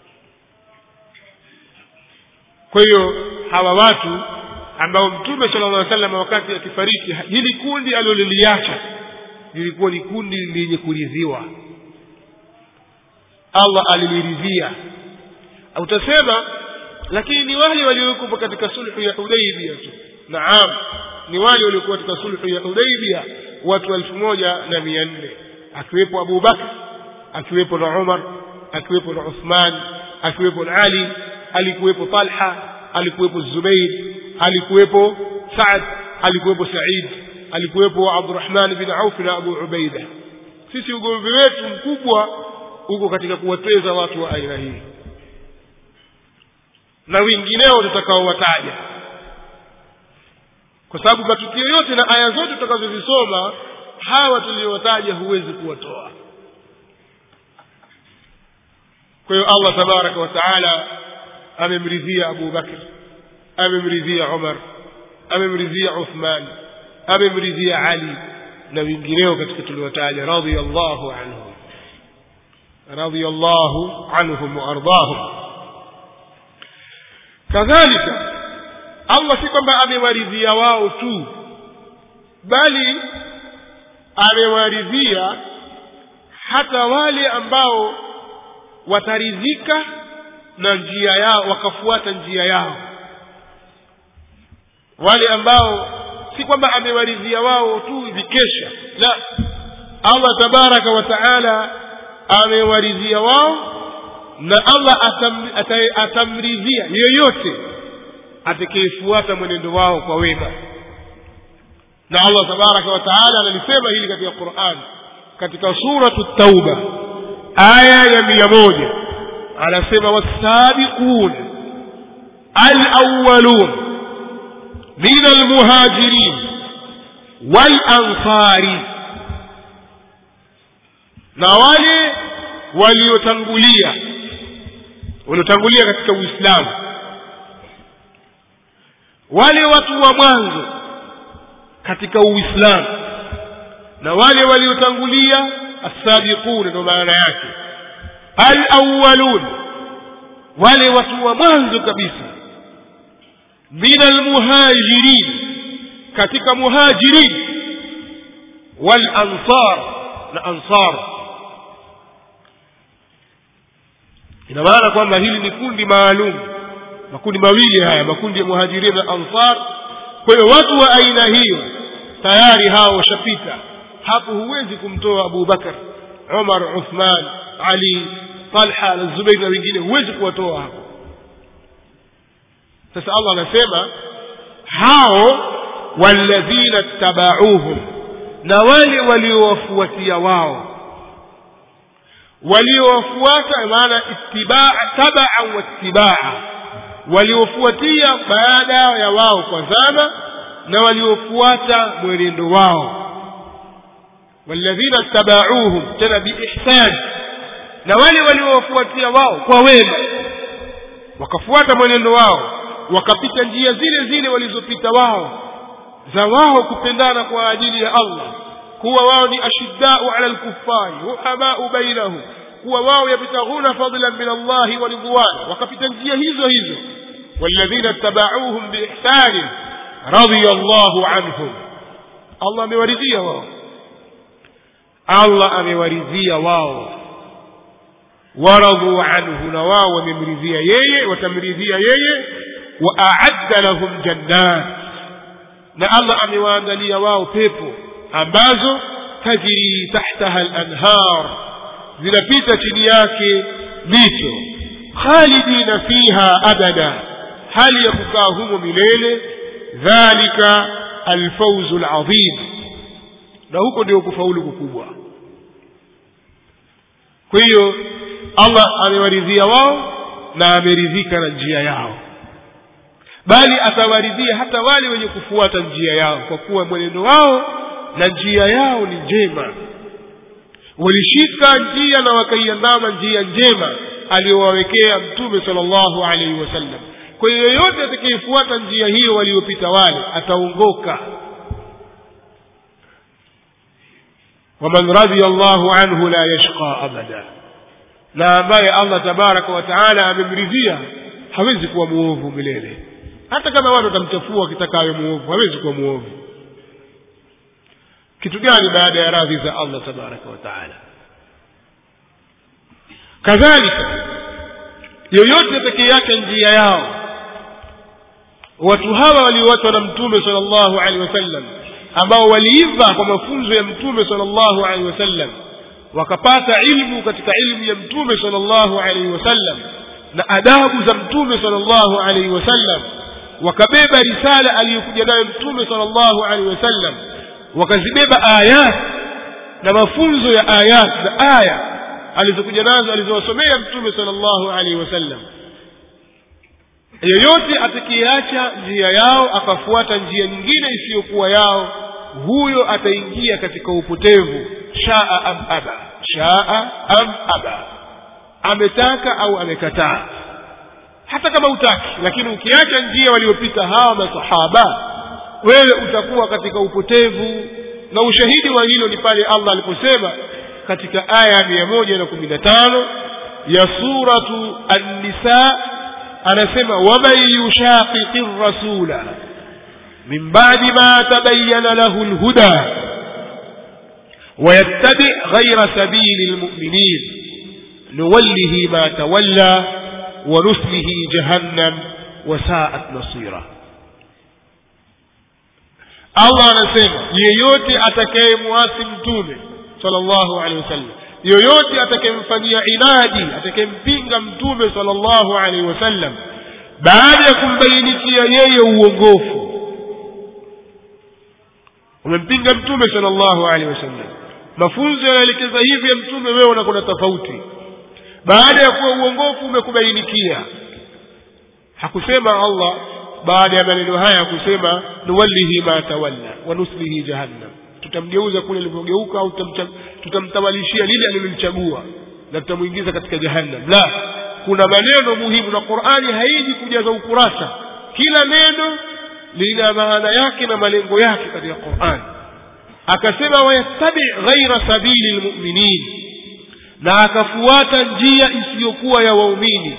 Kwa hiyo hawa watu ambao Mtume sallallahu alaihi wasallam wakati akifariki, hili kundi aliloliacha lilikuwa ni kundi lenye kuridhiwa. Allah aliliridhia. Utasema lakini ni wale waliokuwa katika sulhu ya Hudaybiyah tu. Naam, ni wale waliokuwa katika sulhu ya Hudaybiyah, watu 1400, akiwepo Abu Bakr, akiwepo na Umar, akiwepo na Uthman, akiwepo na Ali, alikuwepo Talha, alikuwepo Zubair, alikuwepo Saad, alikuwepo Said, alikuwepo Abdurrahman bin Auf na Abu Ubaida. Sisi ugomvi wetu mkubwa uko katika kuwateza watu wa aina hii, na wengineo tutakaowataja, kwa sababu matukio yote na aya zote tutakazozisoma hawa tuliowataja huwezi kuwatoa. Kwa hiyo Allah tabaraka wa taala amemridhia Abu Bakr, amemridhia Umar, amemridhia Uthman, amemridhia Ali na wengineo katika tuliowataja, radiyallahu anhum wa ardahum. Kadhalika Allah si kwamba amewaridhia wao tu, bali amewaridhia hata wale ambao wataridhika na njia yao, wakafuata njia yao. Wale ambao si kwamba amewaridhia wao tu vikesha, la, Allah tabaraka wa taala amewaridhia wao, na Allah atamridhia yeyote atakayefuata mwenendo wao kwa wema. Na Allah tabaraka wa taala analisema hili katika Qur'an, katika suratu Tauba aya ya 100, anasema was-sabiqun al-awwalun min al-muhajirin wal-ansari, na wale waliotangulia katika Uislamu, wale watu wa mwanzo katika Uislamu, na wale waliotangulia, as-sabiqun ndio maana yake, al-awwalun, wale watu wa mwanzo kabisa, min al-muhajirin, katika muhajirin, wal ansar, na ansar. Ina maana kwamba hili ni kundi maalum, makundi mawili haya, makundi ya muhajirin na ansar. Kwa hiyo watu wa aina hiyo tayari hao washapita hapo. Huwezi kumtoa Abu Bakar, Umar, Uthman, Ali, Talha na Zubair na wengine, huwezi kuwatoa hapo. Sasa Allah anasema hao walladhina tabauhum, na wale waliowafuatia wao. Waliowafuata maana itibaa, tabaa wa itibaa, waliofuatia baada ya wao kwa zama, na waliofuata mwenendo wao. Walladhina tabauhum tena biihsan, na wale waliowafuatia wao kwa wema, wakafuata mwenendo wao, wakapita njia zile zile walizopita wao, za wao kupendana kwa ajili ya Allah, kuwa wao ni ashiddau ala al-kuffari ruhamau bainahum, kuwa wao yabtaghuna fadlan min Allah wa ridwan, wakapita njia hizo hizo. walladhina tabauhum biihsan radiyallahu anhum, Allah amewaridhia wao, Allah amewaridhia wao. waradhu anhu, na wao wamemridhia yeye, watamridhia yeye. wa a'adda lahum jannat, na Allah amewaandalia wao pepo ambazo tajri tahtaha al-anhar, zinapita chini yake mito, khalidina fiha abada, hali ya kukaa humo milele. dhalika al-fawz al-azim, na huko ndio kufaulu kukubwa. kwa hiyo Allah amewaridhia wao na ameridhika na njia yao, bali atawaridhia hata wale wenye kufuata njia yao, kwa kuwa mwenendo wao na njia yao ni njema. walishika njia na wakaiandama njia njema aliyowawekea Mtume sallallahu alaihi wasallam. kwa hiyo yote atakayefuata njia hiyo waliopita wale ataongoka. waman radiyallahu anhu la yashqa abada, na ambaye Allah tabaraka wa taala amemridhia hawezi kuwa muovu milele. hata kama watu watamchafua kitakawe muovu, hawezi kuwa muovu. kitu gani baada ya radhi za Allah tabaraka wa taala? kadhalika yoyote atakayeacha njia yao, watu hawa walioachwa na Mtume sallallahu alaihi wasallam, ambao waliiva kwa mafunzo ya Mtume sallallahu alaihi wasallam, wakapata ilmu katika ilmu ya Mtume sallallahu alaihi wasallam na adabu za Mtume sallallahu alaihi wasallam, wakabeba risala aliyokuja nayo Mtume sallallahu alaihi wasallam, wakazibeba ayat na mafunzo ya ayat na aya alizokuja nazo alizowasomea Mtume sallallahu alaihi wasallam. yeyote atakayeacha njia yao akafuata njia nyingine isiyokuwa yao, huyo ataingia katika upotevu. shaa am aba, shaa am aba, ametaka au amekataa. hata kama utaki, lakini ukiacha njia waliopita hawa masahaba, wewe utakuwa katika upotevu. na ushahidi wa hilo ni pale Allah aliposema katika aya 115 ya suratu an-nisa, anasema waman yushaqiqir rasula min ba'di ma tabayyana lahu al-huda wa yattabi' ghayra sabili al-mu'minin nuwallihi ma tawalla wa nuslihi jahannam wa sa'at masira. Allah anasema yeyote atakayemuasi Mtume sallallahu alaihi wasallam, yoyote atakayemfanyia inadi, atakayempinga Mtume sallallahu alaihi wasallam baada ya kumbainikia yeye uongofu. Umempinga Mtume sallallahu alaihi wasallam, mafunzo yanaelekeza hivi ya Mtume, wewe unakuwa tofauti. baada ya kuwa uongofu umekubainikia, hakusema Allah baada ya maneno haya kusema nuwallihi ma tawalla wa nuslihi jahannam, tutamgeuza kule alivyogeuka, au tutamtawalishia lile alilolichagua na tutamuingiza katika jahannam. La, kuna maneno muhimu, na Qur'ani haiji kujaza ukurasa. kila neno lina maana yake na malengo yake katika Qur'ani. akasema wayattabi' ghaira sabili almu'minin, na akafuata njia isiyokuwa ya waumini.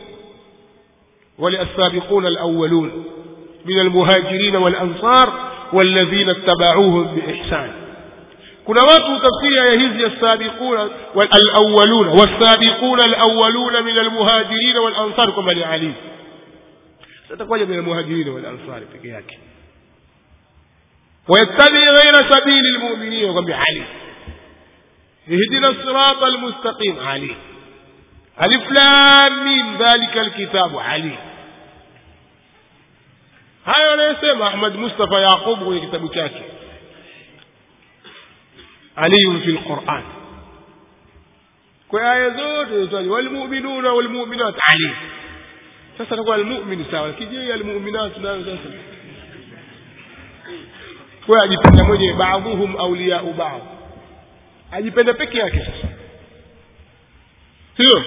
وللسابقون الأولون من المهاجرين والأنصار والذين اتبعوهم بإحسان. كنا watu tafsiri ya hizi as-sabiquna wal-awwalun was-sabiquna al-awwalun min al-muhajirin wal-ansar kama ni Ali. Sitakuja min al-muhajirin wal-ansar peke yake. ويتبع غير سبيل المؤمنين kama Ali. اهدنا الصراط المستقيم علي. ألف لام ميم ذلك الكتاب علي. hayo anayesema Ahmad Mustafa Yaqub kwenye kitabu chake Ali fi al-Qur'an. kwa aya zote zote walmu'minuna walmu'minat Ali. sasa kwa almu'min sawa, kijia almu'minat nayo sasa kwa ajipenda mwenyewe, ba'dhum awliya'u ba'd, ajipenda peke yake. sasa sio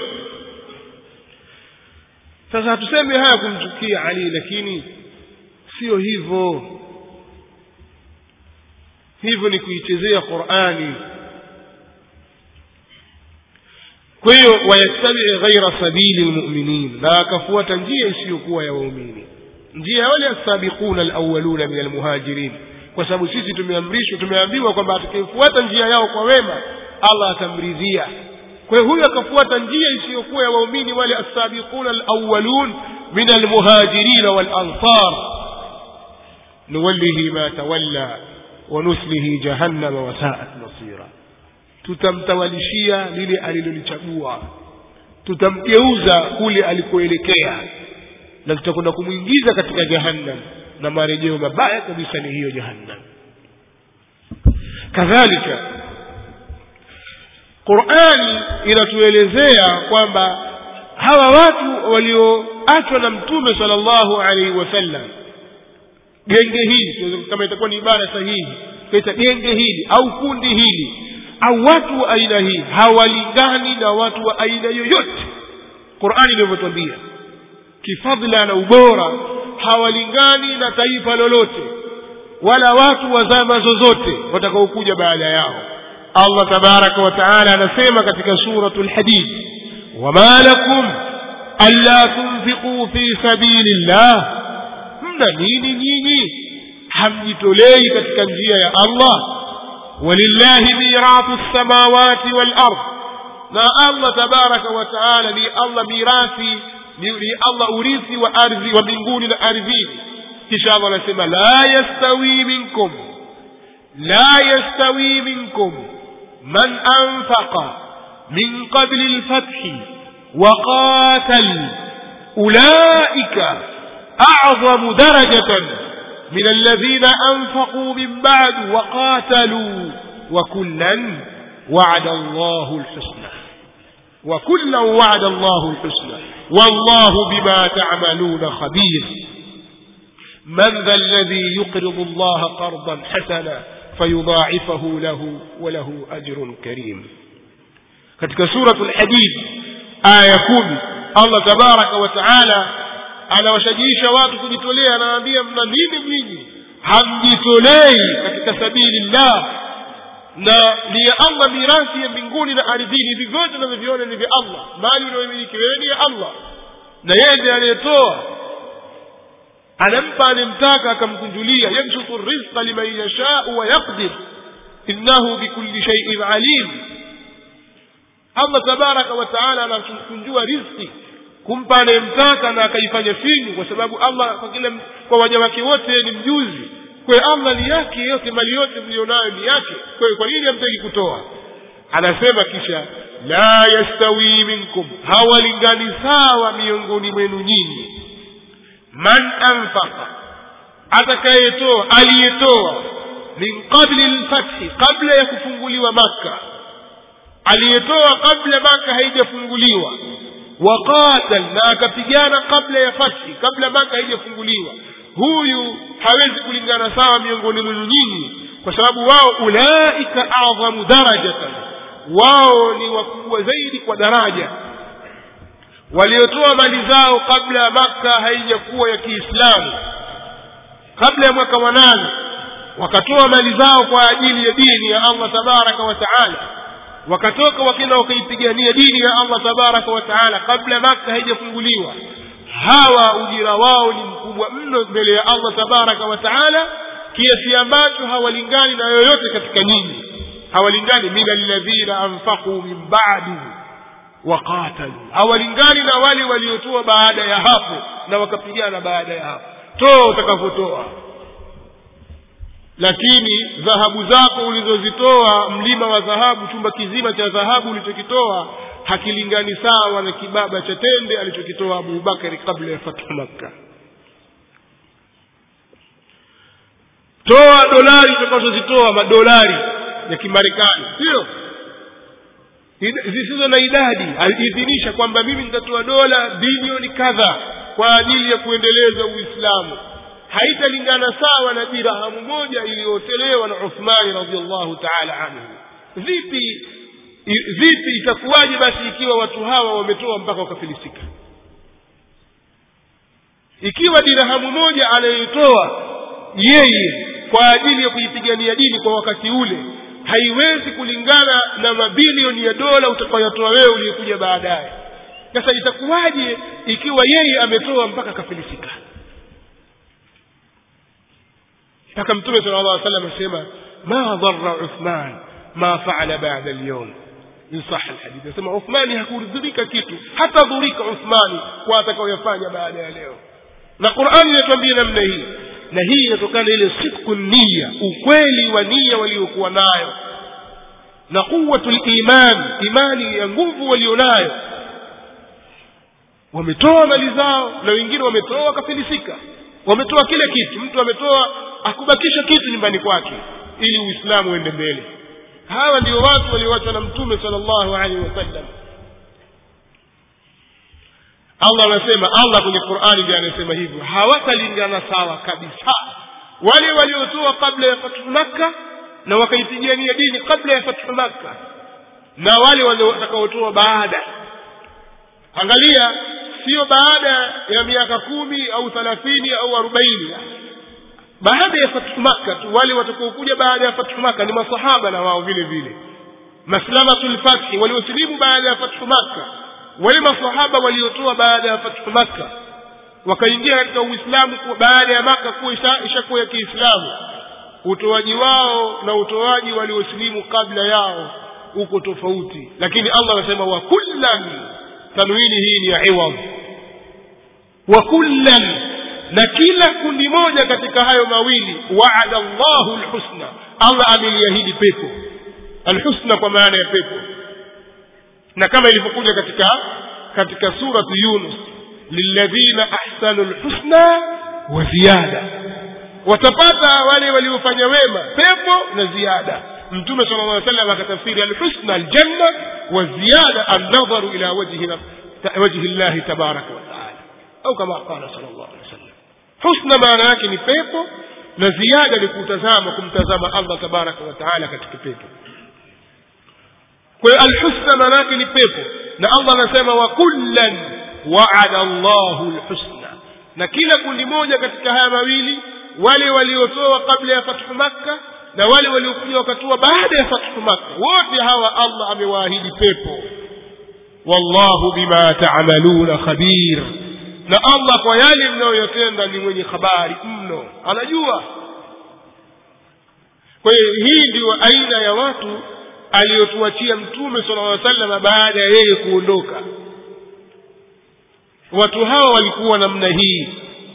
sasa tuseme haya kumchukia Ali, lakini sio hivyo. hivyo ni kuichezea Qur'ani. Kwa hiyo wayattabi ghaira sabili almu'minin, na akafuata njia isiyokuwa ya waumini, njia wale as-sabiquna al-awwaluna min al-muhajirin, kwa sababu sisi tumeambiwa kwamba atakayefuata njia yao kwa wema Allah atamridhia. Kwa hiyo huyo akafuata njia isiyokuwa ya waumini wale as-sabiquna al-awwalun min al-muhajirin wal-ansar, nuwallihi ma tawalla wa nuslihi jahannama wa sa'at masira, tutamtawalishia lile alilolichagua, tutamgeuza kule alikoelekea, na tutakwenda kumuingiza katika jahannam, na marejeo mabaya kabisa ni hiyo jahannam. Kadhalika Qur'ani inatuelezea kwamba hawa watu walioachwa na Mtume sallallahu alaihi wasallam, genge hili, kama itakuwa ni ibara sahihi kaita genge hili au kundi hili au watu wa aina hii, hawalingani na watu wa aina yoyote. Qur'ani inavyotuambia kifadhila na ubora, hawalingani na taifa lolote wala watu wa zama zozote watakaokuja baada yao. Allah tabaraka wa taala anasema katika suratul Hadid, wama lakum alla tunfiqu fi sabilillah, mna nini nyinyi hamjitolei katika njia ya Allah? Walillahi mirathus samawati wal ardh, na Allah tabaraka wa taala ni Allah mirathi, ni Allah urithi wa ardhi wa mbinguni na ardhini. Kisha Allah anasema la yastawi minkum man anfaqa min qabli al-fath wa qatal ulaika a'zamu darajatan min alladhina anfaqu min ba'd wa qatalu wa kullan wa'ada Allahu al-husna wallahu bima ta'maluna khabir. من ذا الذي يقرض الله قرضا حسنا فيضاعفه له وله أجر كريم. katika suratul Hadid aya 10 Allah tabaraka wa taala anawashajiisha watu kujitolea, anawaambia mna nini nyinyi hamjitolei katika sabilillah, na ni ya Allah mirathi ya mbinguni na ardhini, hivi vyote tunavyoviona ni vya Allah, mali unayomiliki wewe ni ya Allah, na yeye ndiye anayetoa, anampa anemtaka akamkunjulia, yabsutu rizqa liman yasha'u wa yaqdir innahu bikulli shay'in alim. Allah tabaraka wa taala anakunjua riziki kumpa anemtaka na akaifanya finyu, kwa sababu Allah kwa waja wake wote ni mjuzi. Kwa Allah ni yake yote, mali yote mlionayo ni yake. Kwa nini hamtaki kutoa? Anasema kisha la yastawi minkum, hawalingani sawa miongoni mwenu nyinyi, man anfaqa, atakayetoa, aliyetoa, min qabli al-fath, kabla ya kufunguliwa Makkah, aliyetoa kabla Makkah haijafunguliwa, wa qatal, na akapigana kabla ya fathi, kabla Makkah haijafunguliwa, huyu hawezi kulingana sawa miongoni mwenu nyinyi, kwa sababu wao ulaika a'zamu darajatan, wao ni wakubwa zaidi kwa daraja. Waliotoa mali zao kabla Makkah haijakuwa ya Kiislamu, kabla ya mwaka wa 8, wakatoa mali zao kwa ajili ya dini ya Allah tabaraka wa taala, wakatoka wakenda wakaipigania dini ya Allah tabaraka wa taala kabla Makkah haijafunguliwa, hawa ujira wao ni mkubwa mno mbele ya Allah tabaraka wa taala, kiasi ambacho hawalingani na yoyote katika nyinyi, hawalingani min alladhina anfaqu min ba'du wa qatalu, hawalingani na wale waliotoa baada ya hapo na wakapigana baada ya hapo. Toa utakavotoa, lakini dhahabu zako ulizozitoa, mlima wa dhahabu, chumba kizima cha dhahabu ulichokitoa, hakilingani sawa na kibaba cha tende alichokitoa Abu Bakari kabla ya fathu Makkah. Toa dolari utakazozitoa, madolari ya Kimarekani, sio zisizo na idadi. Aliidhinisha kwamba mimi nitatoa dola bilioni kadha kwa ajili ya kuendeleza Uislamu, haitalingana sawa na dirhamu moja iliyotolewa na Uthman radhiallahu ta'ala anhu. Vipi itakuwaje basi ikiwa watu hawa wametoa mpaka wakafilisika? Ikiwa dirhamu moja anayotoa yeye kwa ajili ya kuipigania dini kwa wakati ule haiwezi kulingana na mabilioni ya dola utakayotoa wewe uliyekuja baadaye. Sasa itakuwaje ikiwa yeye ametoa mpaka kafilisika? Mpaka Mtume sallallahu alaihi wasallam asema ma dharra Uthman ma fa'ala ba'da al-yawm, in sahha al-hadith. Asema Uthman hakudhurika kitu, hata dhurika Uthman kwa atakayofanya baada ya leo. Na Qur'ani inatuambia namna hii, na hii inatokana ile sidqu nia, ukweli wa nia waliokuwa nayo, na quwwatul iman, imani ya nguvu walionayo. Wametoa mali zao na wengine wametoa kafilisika, wametoa kila kitu. Mtu ametoa akubakisha kitu nyumbani kwake ili Uislamu uende mbele. Hawa ndio watu walioachwa na Mtume sallallahu alaihi wasallam. Allah anasema, Allah kwenye Qur'ani ndiye anasema hivyo, hawatalingana sawa kabisa wale waliotoa kabla ya fathu Makkah na wakaipigania dini kabla ya fathu Makkah na wale watakaotoa baada. Angalia, sio baada ya miaka 10 au 30 au 40, baada ya fathu Makkah tu. Wale watakaokuja baada ya fathu Makkah ni masahaba, na wao vile vile maslamatul fath, waliosilimu baada ya fathu Makkah. Wale masahaba waliotoa baada ya fathu Makkah wakaingia katika Uislamu baada ya Makkah kuwa ishakuwa ya Kiislamu, utoaji wao na utoaji waliosilimu kabla yao uko tofauti. Lakini Allah anasema wa kullan, tanwini hii ni ya iwam, wa kullan, na kila kundi moja katika hayo mawili wa'ada Allahu al-husna, Allah ameliahidi pepo. Al-husna kwa maana ya pepo, na kama ilivyokuja katika surati Yunus, lilladhina ahsanul husna wa ziyada, watapata wale waliofanya wema pepo na ziada. Mtume sallallahu alaihi wasallam akatafsiri al-husna al-janna wa ziyada an-nadharu ila wajhi Allah tabaraka wa taala, au kama qala sallallahu alaihi wasallam. Husna maana yake ni pepo na ziada ni kumtazama Allah tabaraka wa taala katika pepo. Kwa hiyo al-husna maana yake ni pepo, na Allah anasema wa kullan wa'ada Allahu al-husna, na kila kundi moja katika haya mawili, wale waliotoa kabla ya fathu Makkah na wale waliokuja wakatoa baada ya fathu Makkah, wote hawa Allah amewaahidi pepo. Wallahu bima ta'maluna khabir, na Allah kwa yale mnayotenda ni mwenye habari mno, anajua. Kwa hiyo hii ndio aina ya watu aliyotuachia Mtume sallallahu alaihi wasallam baada ya yeye kuondoka. Watu hao walikuwa namna hii,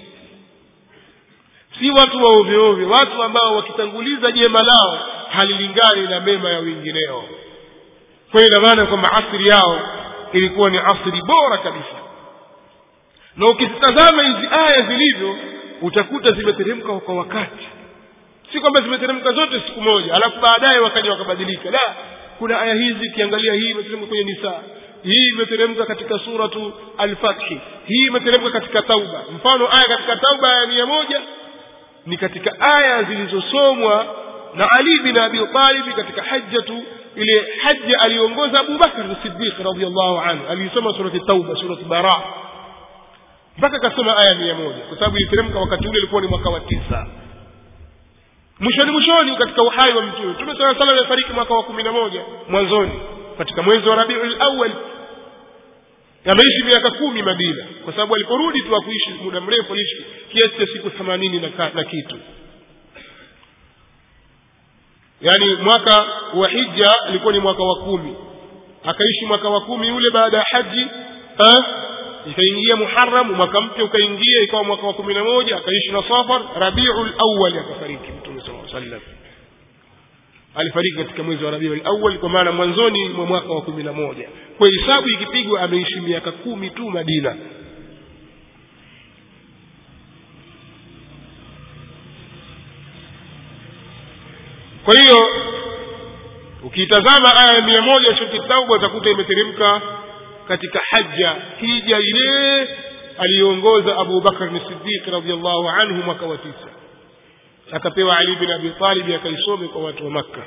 si watu wa ovyo ovyo, watu ambao wakitanguliza jema lao halilingani na mema ya wengineo. Kwa hiyo maana kwamba asri yao ilikuwa ni asri bora kabisa. Na ukitazama hizi aya zilivyo utakuta zimeteremka kwa wakati, si kwamba zimeteremka zote siku moja alafu baadaye wakaja wakabadilika. La, kuna aya hizi kiangalia, hii imeteremka kwenye Nisa, hii imeteremka katika suratu al-Fath, hii imeteremka katika Tauba. Mfano aya katika Tauba ya 100 ni katika aya zilizosomwa na Ali bin Abi Talib katika hajjatu, ile hajja aliongoza Abu Bakr as-Siddiq radhiyallahu anhu. Alisoma surati Tauba, surati Bara, mpaka kasoma aya 100 kwa sababu iliteremka wakati ule ilikuwa ni mwaka wa 9, mwishoni katika uhai wa Mtume. Mtume sallallahu alaihi wasallam alifariki mwaka wa 11 mwanzoni katika mwezi wa Rabiul Awwal. Ameishi miaka 10 Madina, kwa sababu aliporudi tu akuishi muda mrefu, aliishi kiasi cha siku 80 na kitu. Yani mwaka wa Hija ilikuwa ni mwaka wa 10, akaishi mwaka wa 10 ule. baada ya haji ikaingia Muharram, mwaka mpya ukaingia, ikawa mwaka wa 11, akaishi na Safar, Rabiul Awwal akafariki Mtume sallallahu alaihi wasallam. Alifariki katika mwezi wa Rabiul Awwal, kwa maana mwanzoni mwa mwaka wa 11. Kwa hisabu ikipigwa ameishi miaka 10 tu Madina. Kwa hiyo ukitazama aya 100 sura Tauba utakuta imeteremka katika hija ile aliongoza Abu Bakr as-Siddiq radhiyallahu anhu mwaka wa 9. Akapewa Ali bin Abi Talib akaisome kwa watu wa Makkah.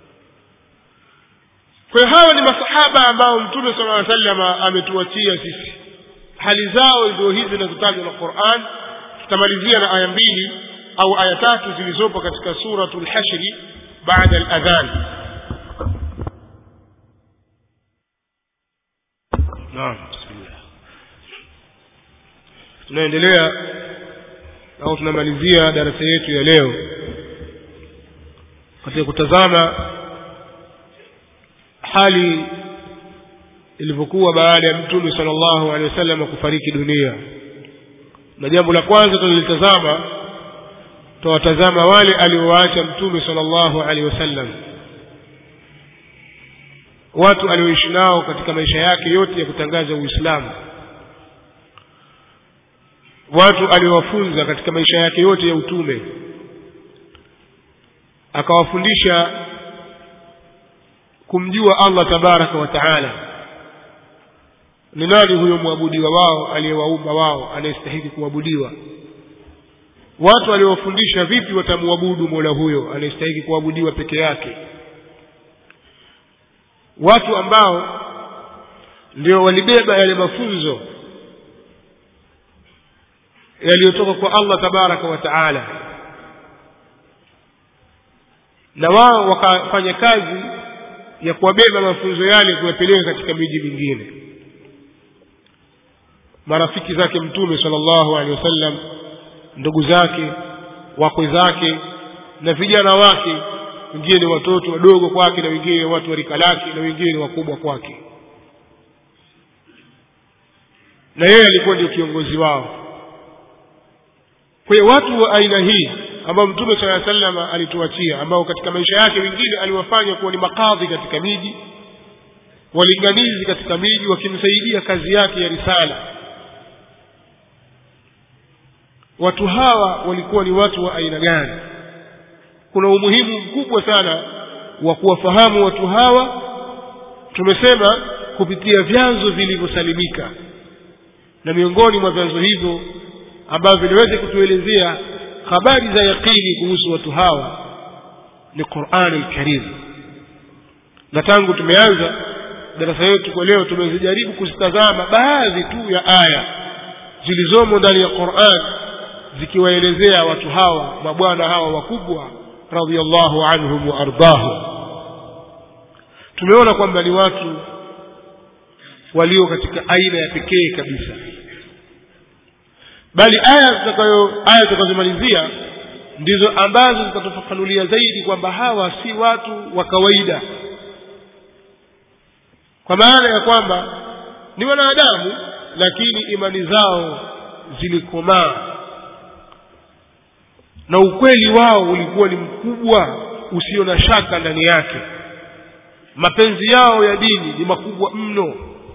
Kwa hawa ni masahaba ambao Mtume sallallahu alaihi wasallam ametuachia sisi. Hali zao ndio hizi zinazotajwa na Qur'an. Tutamalizia na aya 2. au aya 3 zilizopo katika suratul Hashr baada al-adhan. Naam, bismillah. Tunaendelea au tunamalizia darasa yetu ya leo katika kutazama hali ilivyokuwa baada ya Mtume sallallahu alaihi wasallam kufariki dunia. Na jambo la kwanza tulilitazama, tuwatazama wale aliowaacha Mtume sallallahu alaihi wasallam, watu alioishi nao katika maisha yake yote ya kutangaza Uislamu, watu aliowafunza katika maisha yake yote ya utume, akawafundisha kumjua Allah tabaraka wa taala. Ni nani huyo muabudiwa wao aliyewaumba wao anayestahili kuabudiwa? Watu aliowafundisha vipi watamuabudu Mola huyo anayestahili kuabudiwa peke yake. Watu ambao ndio walibeba yale mafunzo yaliyotoka kwa Allah tabaraka wa taala, na wao wakafanya kazi ya kuwabeba mafunzo yale kuyapeleka katika miji mingine. Marafiki zake Mtume sallallahu alaihi wasallam, ndugu zake, wakwe zake na vijana wake, wengine watoto wadogo kwake na wengine watu wa rika lake na wengine wakubwa kwake, na yeye alikuwa ndio kiongozi wao. Kwa hiyo watu wa aina hii ambao Mtume sallallahu alaihi wasallam alituachia, ambao katika maisha yake wengine aliwafanya kuwa ni makadhi katika miji, walinganizi katika miji, wakimsaidia kazi yake ya risala. Watu hawa walikuwa ni watu wa aina gani? Kuna umuhimu mkubwa sana wa kuwafahamu watu hawa. Tumesema kupitia vyanzo vilivyosalimika, na miongoni mwa vyanzo hivyo ambavyo vinaweza kutuelezea habari za yaqini kuhusu watu hawa ni Qur'an al-Karim. Na tangu tumeanza darasa yetu kwa leo tumejaribu kuzitazama baadhi tu ya aya zilizomo ndani ya Qur'an zikiwaelezea watu hawa, mabwana hawa wakubwa radhiyallahu anhum wa ardahum. Tumeona kwamba ni watu walio katika aina ya pekee kabisa, bali aya tutakazomalizia ndizo ambazo zitatufafanulia zaidi kwamba hawa si watu wa kawaida, kwa maana ya kwamba ni wanadamu lakini imani zao zilikomaa na ukweli wao ulikuwa ni mkubwa usio na shaka ndani yake. Mapenzi yao ya dini ni makubwa mno,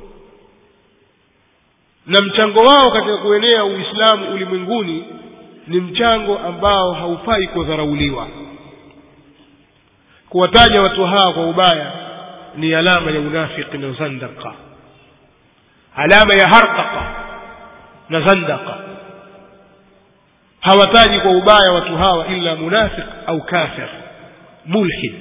na mchango wao katika kuenea Uislamu ulimwenguni ni mchango ambao haufai kudharauliwa. Kuwataja watu hawa kwa ubaya ni alama ya unafiki na zandaka, alama ya harqaqa na zandaka. Hawataji kwa ubaya watu hawa ila munafiq au kafir mulhid.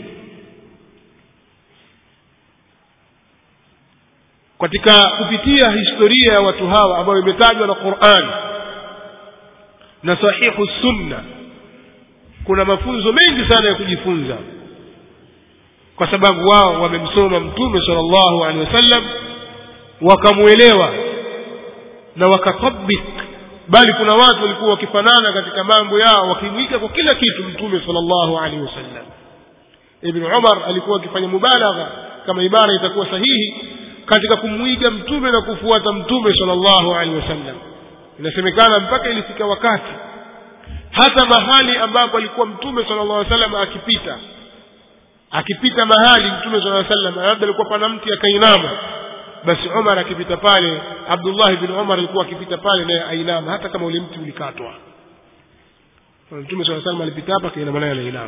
Katika kupitia historia ya watu hawa ambayo imetajwa na Qur'an na sahihu sunna, kuna mafunzo mengi sana ya kujifunza, kwa sababu wao wamemsoma Mtume sallallahu alaihi wasallam, wakamuelewa na wakatabik. Bali kuna watu walikuwa wakifanana katika mambo yao, wakimwiga kwa kila kitu Mtume sallallahu alaihi wasallam. Ibn Umar alikuwa akifanya mubalagha, kama ibara itakuwa sahihi, katika kumwiga Mtume na kufuata Mtume sallallahu alaihi wasallam. Inasemekana mpaka ilifika wakati hata mahali ambapo alikuwa Mtume sallallahu alaihi wasallam akipita mahali Mtume sallallahu alaihi wasallam labda alikuwa pana mti akainama, basi Umar akipita pale, Abdullah ibn Umar alikuwa akipita pale naye ainama, hata kama ule mti ulikatwa. Mtume sallallahu alaihi wasallam alipita hapa kainama naye ainama.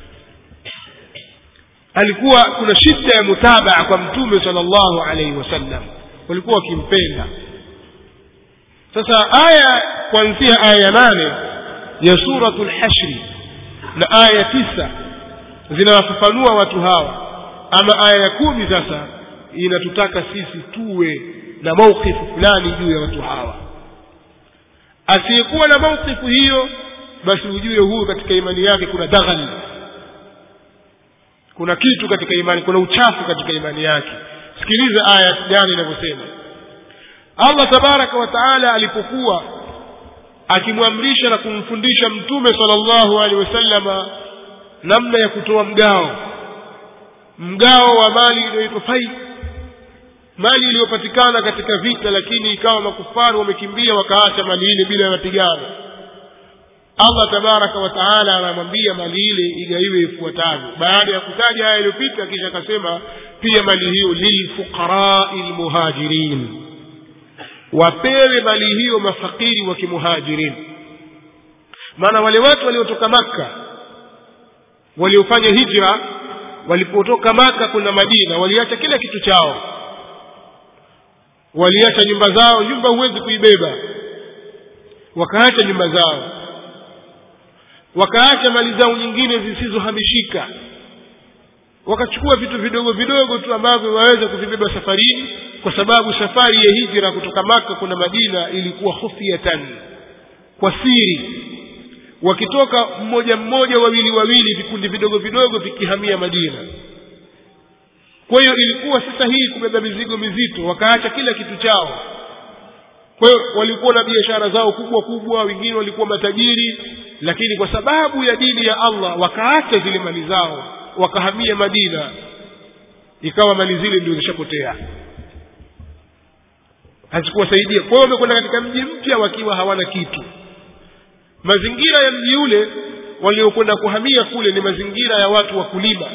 Alikuwa kuna shida ya mutabaa kwa Mtume sallallahu alaihi wasallam, walikuwa wakimpenda. Sasa aya kuanzia aya ya 8 ya suratul Hashr na aya 9 zinawafafanua watu hawa. Ama aya ya 10 sasa inatutaka sisi tuwe na maukifu fulani juu ya watu hawa. Asiyekuwa na maukifu hiyo basi ujue huyu katika imani yake kuna daghal, kuna kitu katika imani, kuna uchafu katika imani yake. Sikiliza aya gani inavyosema. Allah tabaraka wa taala alipokuwa akimwamrisha na kumfundisha mtume sallallahu alaihi wasallama namna ya kutoa mgao wa mali inayoitwa fai, mali iliyopatikana katika vita, lakini ikawa makufaru wamekimbia wakaacha mali ile bila mapigano. Allah tabaraka wa taala anamwambia mali ile igaiwe ifuatavyo. Baada ya kutaja haya iliyopita, kisha akasema pia mali hiyo lilfuqara'il muhajirin, wapewe mali hiyo mafakiri wa kimuhajirin. Maana wale watu waliotoka Makka, waliofanya hijra, walipotoka Makka kuna Madina, waliacha kila kitu chao, waliacha nyumba zao. Nyumba huwezi kuibeba, wakaacha nyumba zao, wakaacha mali zao nyingine zisizohamishika, wakachukua vitu vidogo vidogo tu ambavyo waweza kuvibeba safarini, kwa sababu safari ya hijra kutoka Makka kuna Madina ilikuwa khufiyatan, kwa siri, wakitoka mmoja mmoja, wawili wawili, vikundi vidogo vidogo vikihamia Madina. Kwa hiyo ilikuwa sasa hii kubeba mizigo mizito, wakaacha kila kitu chao. Kwa hiyo walikuwa na biashara zao kubwa kubwa, wengine walikuwa matajiri, lakini kwa sababu ya dini ya Allah wakaacha zile mali zao, wakahamia Madina, ikawa mali zile ndio zishapotea, hazikuwasaidia. Kwa hiyo wamekwenda katika mji mpya wakiwa hawana kitu. Mazingira ya mji ule waliokwenda kuhamia kule ni mazingira ya watu wa kulima,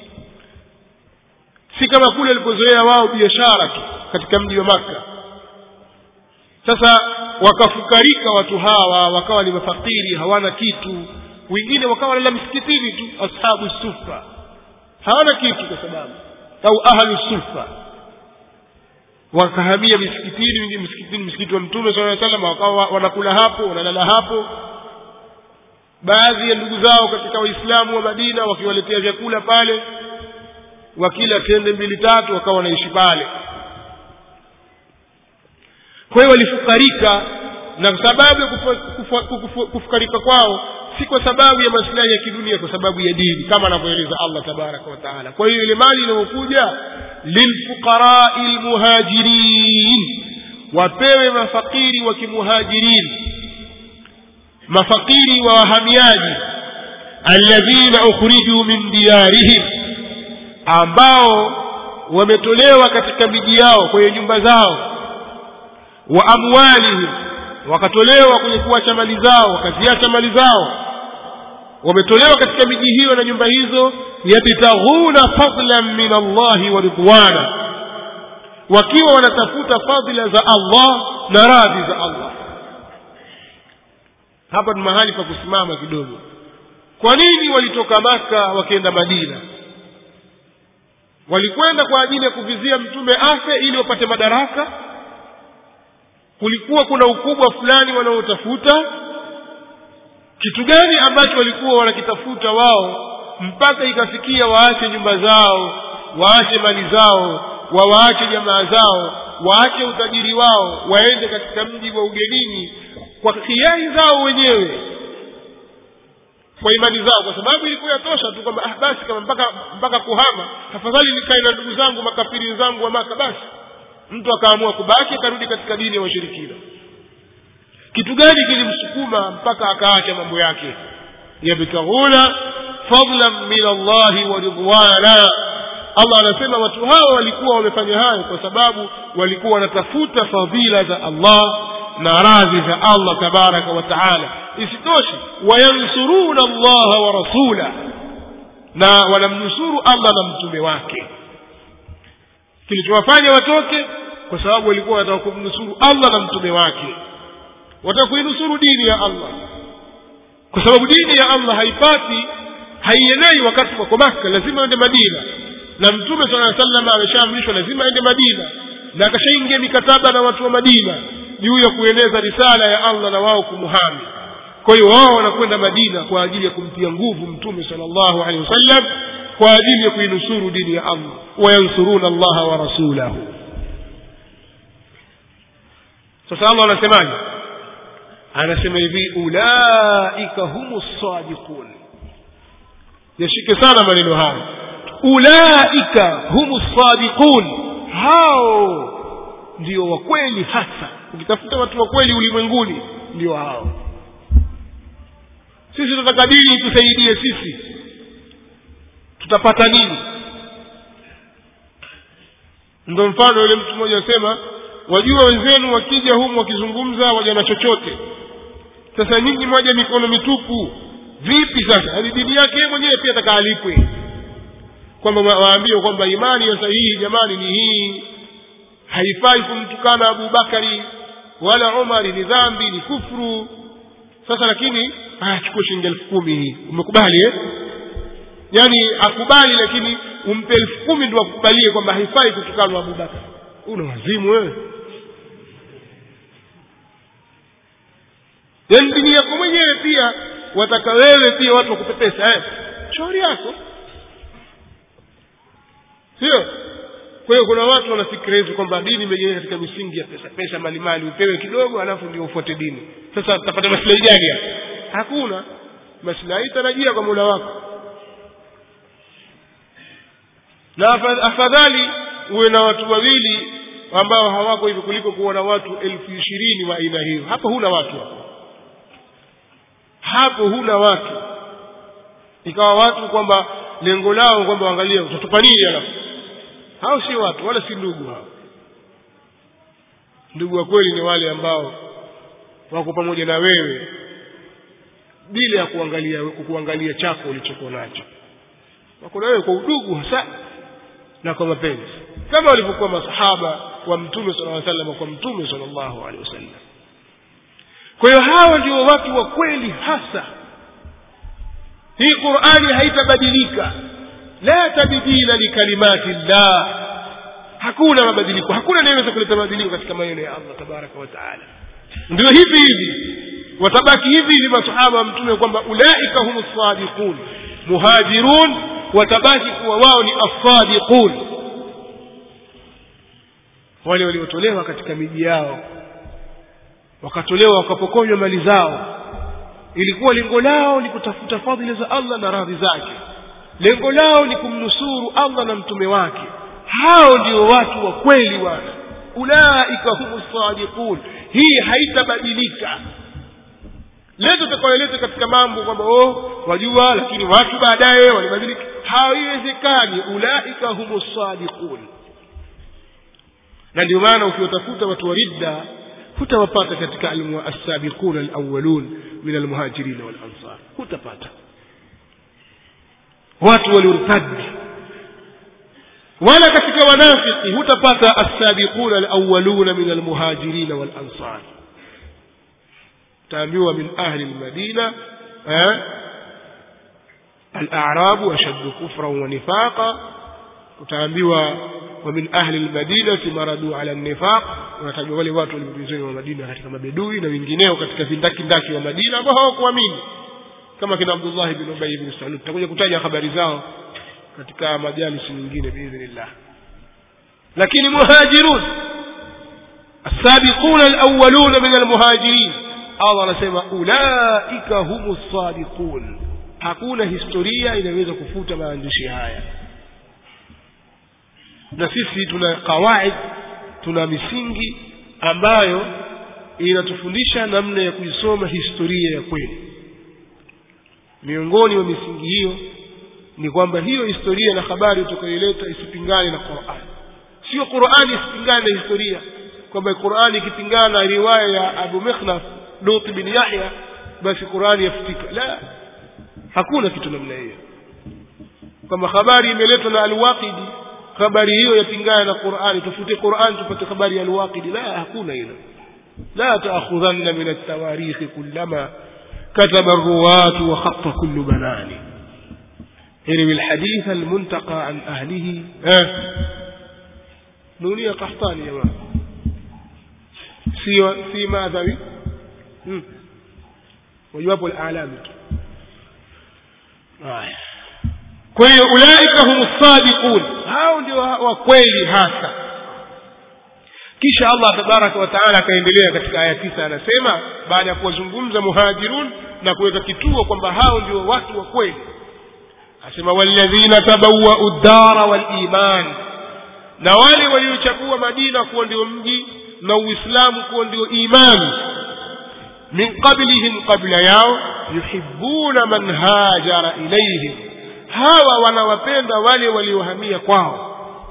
si kama kule walipozoea wao biashara tu katika mji wa Makka. Sasa wakafukarika watu hawa, wakawa ni mafakiri, hawana kitu. Wengine wakawa lala msikitini tu, ashabu sufa, hawana kitu kwa sababu, au ahlu sufa, wakahamia misikitini. Wengine msikitini, msikiti wa Mtume sallallahu alaihi wasallam, wakawa wanakula hapo, wanalala hapo. Baadhi ya ndugu zao katika Waislamu wa Madina wakiwaletea vyakula pale, wakila tende 2-3, wakawa wanaishi pale. Kwa hiyo walifukarika, na sababu ya kufukarika kwao si kwa sababu ya maslahi ya kidunia, kwa sababu ya dini, kama anavyoeleza Allah tabaraka wa taala. Kwa hiyo ile mali inayokuja lilfuqara'il muhajirin, wapewe mafakiri wa kimuhajirin, mafakiri wa wahamiaji, alladhina ukhriju min diyarihim, ambao wametolewa katika miji yao, kwenye nyumba zao, wa amwalihim, wakatolewa kwenye kuacha mali zao, wakaziacha mali zao, wametolewa katika miji hiyo na nyumba hizo, yabtaghuna fadlan min Allah wa ridwana, wakiwa wanatafuta fadhila za Allah na radhi za Allah. Hapa ni mahali pa kusimama kidogo. Kwa nini walitoka Makka wakaenda Madina? Walikwenda kwa ajili ya kuvizia mtume afe ili wapate madaraka? Kulikuwa kuna ukubwa fulani wanaotafuta? Kitu gani ambacho walikuwa wanakitafuta wao mpaka ikafikia waache nyumba zao, waache mali zao, waache jamaa zao, waache utajiri wao, waende katika mji wa ugenini kwa hiari zao wenyewe, kwa imani zao? Kwa sababu ilikuwa yatosha tu kwamba basi kama mpaka kuhama, tafadhali nikae na ndugu zangu makafiri zangu wa Makka. Basi mtu akaamua kubaki, akarudi katika dini ya washirikina. Kitu gani kilimsukuma mpaka akaacha mambo yake? Yabtaghuna fadlan min Allah wa ridwana. Allah anasema watu hao walikuwa wamefanya hayo kwa sababu walikuwa wanatafuta fadhila za Allah na radhi za Allah tabaraka wa taala. Isitoshe, wayansuruna Allah wa rasula, na wanamnusuru Allah na mtume wake. Kilichowafanya watoke kwa sababu walikuwa wanataka kumnusuru Allah na mtume wake, wataka kuinusuru dini ya Allah, kwa sababu dini ya Allah haienei wakati wako Makka, lazima aende Madina, na mtume sallallahu alaihi wasallam ameshaamrishwa lazima aende Madina, na akashaingia mikataba na watu wa Madina juu ya kueneza risala ya Allah na wao kumuhami. Kwa hiyo wao wanakwenda Madina kwa ajili ya kumtia nguvu mtume sallallahu alaihi wasallam, kwa ajili ya kuinusuru dini ya Allah. Wayansuruna Allah wa rasulahu. Sasa Allah anasemaje? anasema hivi ulaika humus sadiqun. Yashike sana maneno haya, ulaika humus sadiqun, hao ndio wa kweli hasa. Ukitafuta watu wa kweli ulimwenguni ndio hao. Sisi tunataka dini tusaidie sisi, tutapata nini? Ndio mfano yule mtu mmoja anasema, wajua wenzenu wakija humu wakizungumza waja na chochote, sasa nyinyi moja mikono mitupu, vipi sasa? Hadi dini yake yeye mwenyewe pia atakaalipwe, kwamba waambie kwamba imani ya sahihi jamani ni hii, haifai kumtukana Abu Bakari wala Umar, ni dhambi, ni kufuru. Sasa lakini chukua shilingi 10,000 umekubali yani akubali, lakini umpe 10,000 ndio akubalie kwamba haifai kutukana Abu Bakari. Una wazimu wewe? Yani dini yako mwenyewe pia wataka wewe pia watu wakupepesa shauri yako, sio? Kwa hiyo kuna watu wanafikiri hizo kwamba dini imejengeka katika misingi ya pesa mali upewe kidogo alafu ndio ufuate dini. Sasa utapata maslahi gani hapa? Hakuna maslahi, tarajia kwa Mola wako. Na afadhali uwe na watu wawili ambao hawako hivi kuliko kuwa na watu 20,000 wa aina hiyo. Hapo huna watu, hapo huna watu. Ikawa watu kwamba lengo lao kwamba waangalie utatupa nini, alafu hao si watu wala si ndugu. Hao ndugu wa kweli ni wale ambao wako pamoja na wewe bila ya kuangalia chako ulichokuwa nacho. Wako na wewe kwa udugu hasa na kwa mapenzi, kama walivyokuwa masahaba wa Mtume sallallahu alaihi wasallam kwa Mtume sallallahu alaihi wasallam. Kwa hiyo hawa ndio watu wa kweli hasa. Hii Qur'ani haitabadilika, la tabdila likalimati llah, hakuna mabadiliko, hakuna anayeweza kuleta mabadiliko katika maneno ya Allah tabaraka wa taala. Ndio hivi watabaki hivi masahaba wa Mtume kwamba ulaika humus sadiqun muhajirun, watabaki kuwa wao ni as-sadiqun, wale waliotolewa katika miji yao, wakatolewa wakapokonywa mali zao. Ilikuwa lengo lao ni kutafuta fadhila za Allah na radhi zake, lengo lao ni kumnusuru Allah na mtume wake. Hao ndio watu wa kweli wana, ulaika humus sadiqun. Hii haitabadilika. Leo tutakoeleza katika mambo kwamba wajua lakini watu baadaye walibadilika, haiwezekani. Ulaika humus sadiqun. Na ndio maana ukiwatafuta watu wa ridda hutawapata katika as-sabiqun al-awwalun min al-muhajirin wal ansar, hutapata watu waliortadi. Wala katika wanafiki hutapata as-sabiqun al-awwalun min al-muhajirin wal ansar. taambiwa min ahli al-madina al-a'rab ashaddu kufran wa nifaqa, utaambiwa wa min ahli al-madina maradu ala an-nifaq. Unatajwa wale watu waliopinzani wa Madina katika mabedui na wengineo katika vindaki wa Madina ambao hawakuamini, kama kina Abdullah ibn Ubay ibn Salul. Tutakuja kutaja habari zao katika majalisi nyingine biidhnillah. Lakini muhajirun as-sabiquna al-awwaluna min al-muhajirin, Allah anasema ulaika humus sadiqun. Hakuna historia inaweza kufuta maandishi haya. Na sisi tuna kawaid, tuna misingi ambayo inatufundisha namna ya kuisoma historia ya kweli. Miongoni mwa misingi hiyo ni kwamba hiyo historia na habari utakayoleta isipingane na Qur'an. Sio Qur'ani isipingane na historia, kwamba Qur'ani ikipingana na riwaya ya Abu Mikhnaf Lut bin Yahya basi Qur'ani yafutika. La, hakuna kitu namna hiyo. Kama habari imeletwa na Al-Waqidi, habari hiyo yapingana na Qur'ani, tufute Qur'an tupate habari ya Al-Waqidi. La, hakuna hilo. La ta'khudhanna min at-tawarikh kullama kataba ar-ruwat wa khatta kullu banani. يروي الحديث المنتقى عن أهله نونية قحطاني يا جماعة في ماذا وجواب الأعلام. kwa hiyo ulaika humus sadiqun, hao ndio wa kweli hasa. kisha Allah tabaraka wa taala akaendelea katika aya 9 anasema baada ya kuwazungumza muhajirun na kuweka kituo kwamba hao ndio watu wa kweli asema walladhina tabawwa'u ad-dara wal-iman na wale waliochagua Madina kuwa ndio mji na Uislamu kuwa ndio imani min qablihim qabla yao yuhibbuna man hajara ilayhim hawa wanawapenda wale waliohamia kwao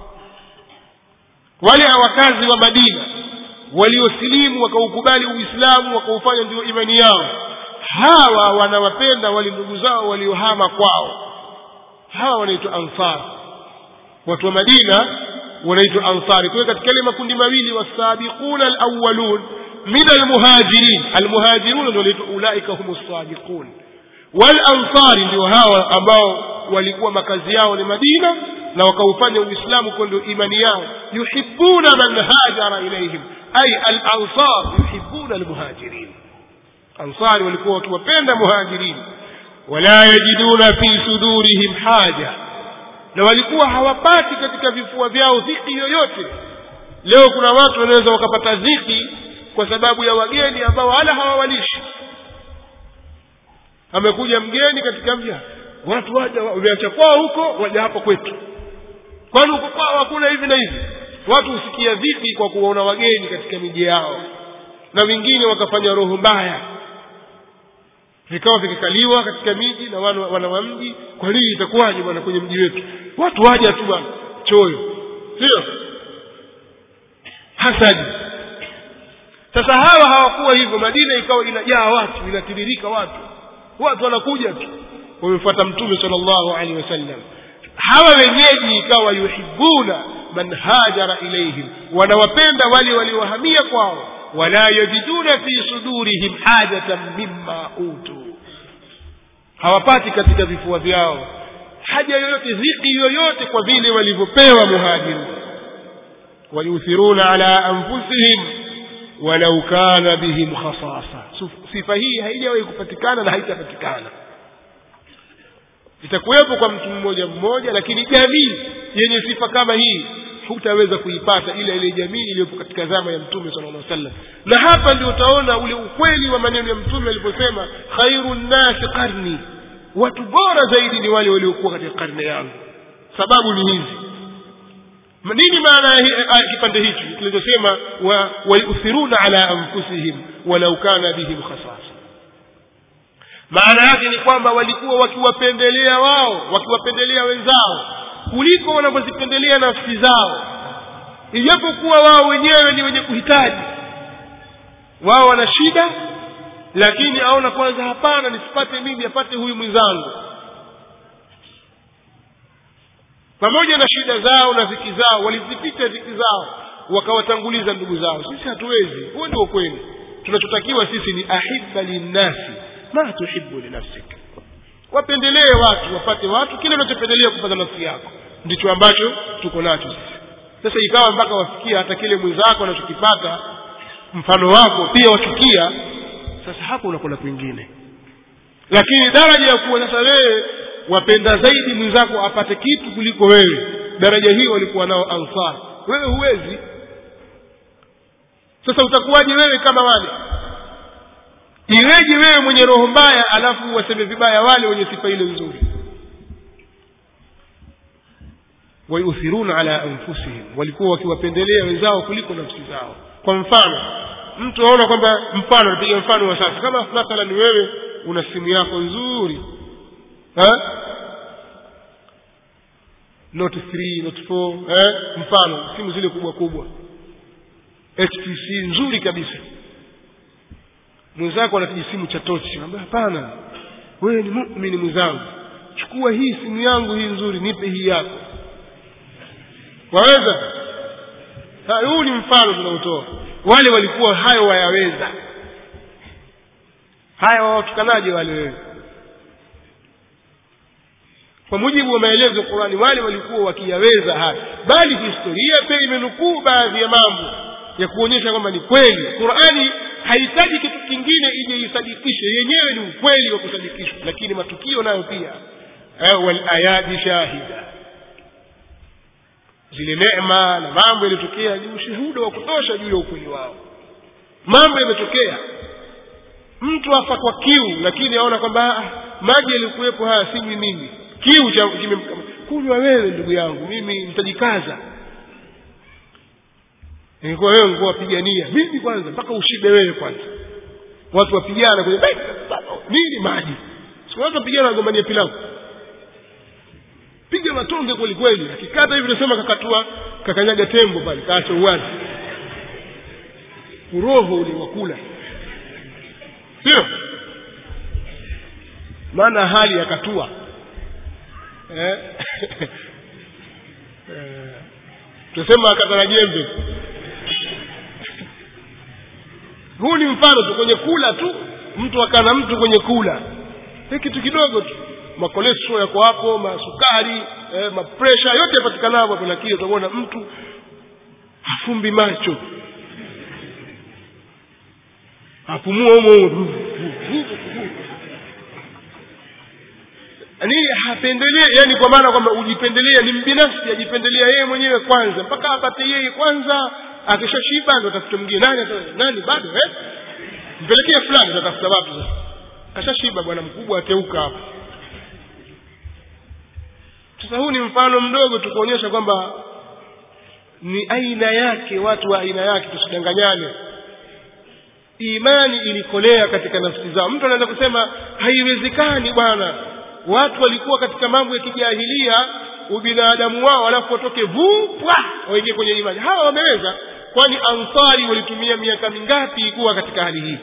wale wakazi wa Madina waliosilimu wakaukubali Uislamu wakaufanya ndio imani yao hawa wanawapenda wale ndugu zao waliohama kwao hawa wanaitwa ansar watu wa Madina wanaitwa ansari kwa katika yale makundi mawili wasabiquna alawwalun min almuhajirin almuhajirun ndio wanaitwa ulaika humus sabiqun wal ansari ndio hawa ambao walikuwa makazi yao ni Madina na wakaufanya Uislamu kwa ndio imani yao yuhibbuna man hajara ilayhim ay al-ansar yuhibbuna al-muhajirin ansari walikuwa wakiwapenda muhajirin wala yajiduna fi sudurihim haja na walikuwa hawapati katika vifua vyao dhiki yoyote leo kuna watu wanaweza wakapata dhiki kwa sababu ya wageni ambao wala hawawalishi amekuja mgeni katika mji watu waje wameacha kwao huko waje hapa kwetu kwani huko kwao hakuna hivi na hivi watu usikia vipi kwa kuona wageni katika miji yao na wengine wakafanya roho mbaya vikao vikikaliwa katika miji na wana wa mji kwa nini itakuwaje bwana kwenye mji wetu watu waje tu bwana choyo sio hasadi sasa hawa hawakuwa hivyo Madina ikawa inajaa watu inatiririka watu wanakuja tu wamefuata mtume sallallahu alaihi wasallam hawa wenyeji ikawa yuhibbuna man hajara ilayhim wanawapenda wale waliohamia kwao wala yajiduna fi sudurihim hajatan mimma utu hawapati katika vifua vyao haja yoyote dhiki yoyote kwa vile walivyopewa muhajiru wayuthiruna ala anfusihim walau kana bihim khasasa sifa hii haijawahi kupatikana na haitapatikana itakuwepo kwa mtu mmoja mmoja lakini jamii yenye sifa kama hii hutaweza kuipata ile jamii iliyopo katika zama ya mtume sallallahu alaihi wasallam na hapa ndio utaona ule ukweli wa maneno ya mtume aliposema khairun nas qarni watu bora zaidi ni wale waliokuwa katika karne yangu sababu ni hizi nini maana ya kipande hichi kilichosema wa yuthiruna ala anfusihim walau kana bihim khasasa maana yake ni kwamba walikuwa wakiwapendelea wao wakiwapendelea wenzao kuliko wanavyozipendelea nafsi zao ijapokuwa wao wenyewe ni wenye kuhitaji wao wana shida lakini aona kwanza hapana nisipate mimi apate huyu mwenzangu pamoja na shida zao na dhiki zao walizipita dhiki zao wakawatanguliza ndugu zao sisi hatuwezi huo ndio kweli tunachotakiwa sisi ni ahibba linnasi ma tuhibbu li nafsik wapendelee watu wapate watu kile unachopendelea kupata nafsi yako ndicho ambacho tuko nacho sisi sasa ikawa mpaka wafikia hata kile mwenzako anachokipata mfano wako pia wachukia sasa hapo unakwenda kwingine lakini daraja ya kuwa sasa wewe wapenda zaidi mwenzako apate kitu kuliko wewe daraja hiyo walikuwa nao ansar wewe huwezi sasa utakuwaje wewe kama wale iweje wewe mwenye roho mbaya alafu waseme vibaya wale wenye sifa ile nzuri wayuthiruna ala anfusihim walikuwa wakiwapendelea wenzao kuliko nafsi zao kwa mfano mtu aona kwamba mfano napiga mfano wa sasa kama mathalan wewe una simu yako nzuri Note 3 Note 4 mfano simu zile kubwa kubwa HTC nzuri kabisa mwenzako ana simu cha tochi anambia hapana wewe ni muumini mwenzangu chukua hii simu yangu hii nzuri nipe hii yako waweza huu ni mfano tunaotoa wale walikuwa hayo wayaweza haya watukanaje wale wewe kwa mujibu wa maelezo ya Qur'ani wale walikuwa wakiyaweza haya bali historia pia imenukuu baadhi ya mambo ya kuonyesha kwamba ni kweli Qur'ani haihitaji kitu kingine ije isadikishe yenyewe ni ukweli wa kusadikishwa lakini matukio nayo pia wal ayati shahida zile neema na mambo yaliyotokea ni ushuhuda wa kutosha juu ya ukweli wao. Mambo yametokea, mtu afa kwa kiu, lakini aona kwamba maji yalikuwepo haya si mimi, kiu cha kunywa wewe ndugu yangu, mimi nitajikaza. Ingekuwa wewe ungekuwa wapigania mimi kwanza mpaka ushibe wewe kwanza. Watu wapigana kwenye nini maji, sio watu wapigana gombania pilau, piga matonge kweli kweli, akikata hivi tunasema kakatua kakanyaga tembo pale kaacha uwazi, uroho ule wakula, sio maana hali akatua tunasema akatana jembe. Huu ni mfano tu kwenye kula tu, mtu akana mtu kwenye kula ni kitu kidogo tu, makolesterol yako hapo, masukari, mapresha yote yapatikana hapo, lakini utaona mtu afumbi macho, apumua humo, yani hapendelee, yani kwa maana kwamba ujipendelea, ni mbinafsi, ajipendelea yeye mwenyewe kwanza, mpaka apate yeye kwanza, akishashiba ndo tafuta mwingine. Nani bado mpelekea fulani, tatafuta wapi sasa? Kashashiba bwana mkubwa, ateuka hapo. Sasa huu ni mfano mdogo tu kuonyesha kwamba ni aina yake, watu wa aina yake, tusidanganyane. Imani ilikolea katika nafsi zao. Mtu anaweza kusema haiwezekani bwana, watu walikuwa katika mambo ya kijahilia, ubinadamu wao, alafu watoke vupwa waingie kwenye imani. Hawa wameweza? Kwani Ansari walitumia miaka mingapi kuwa katika hali hii?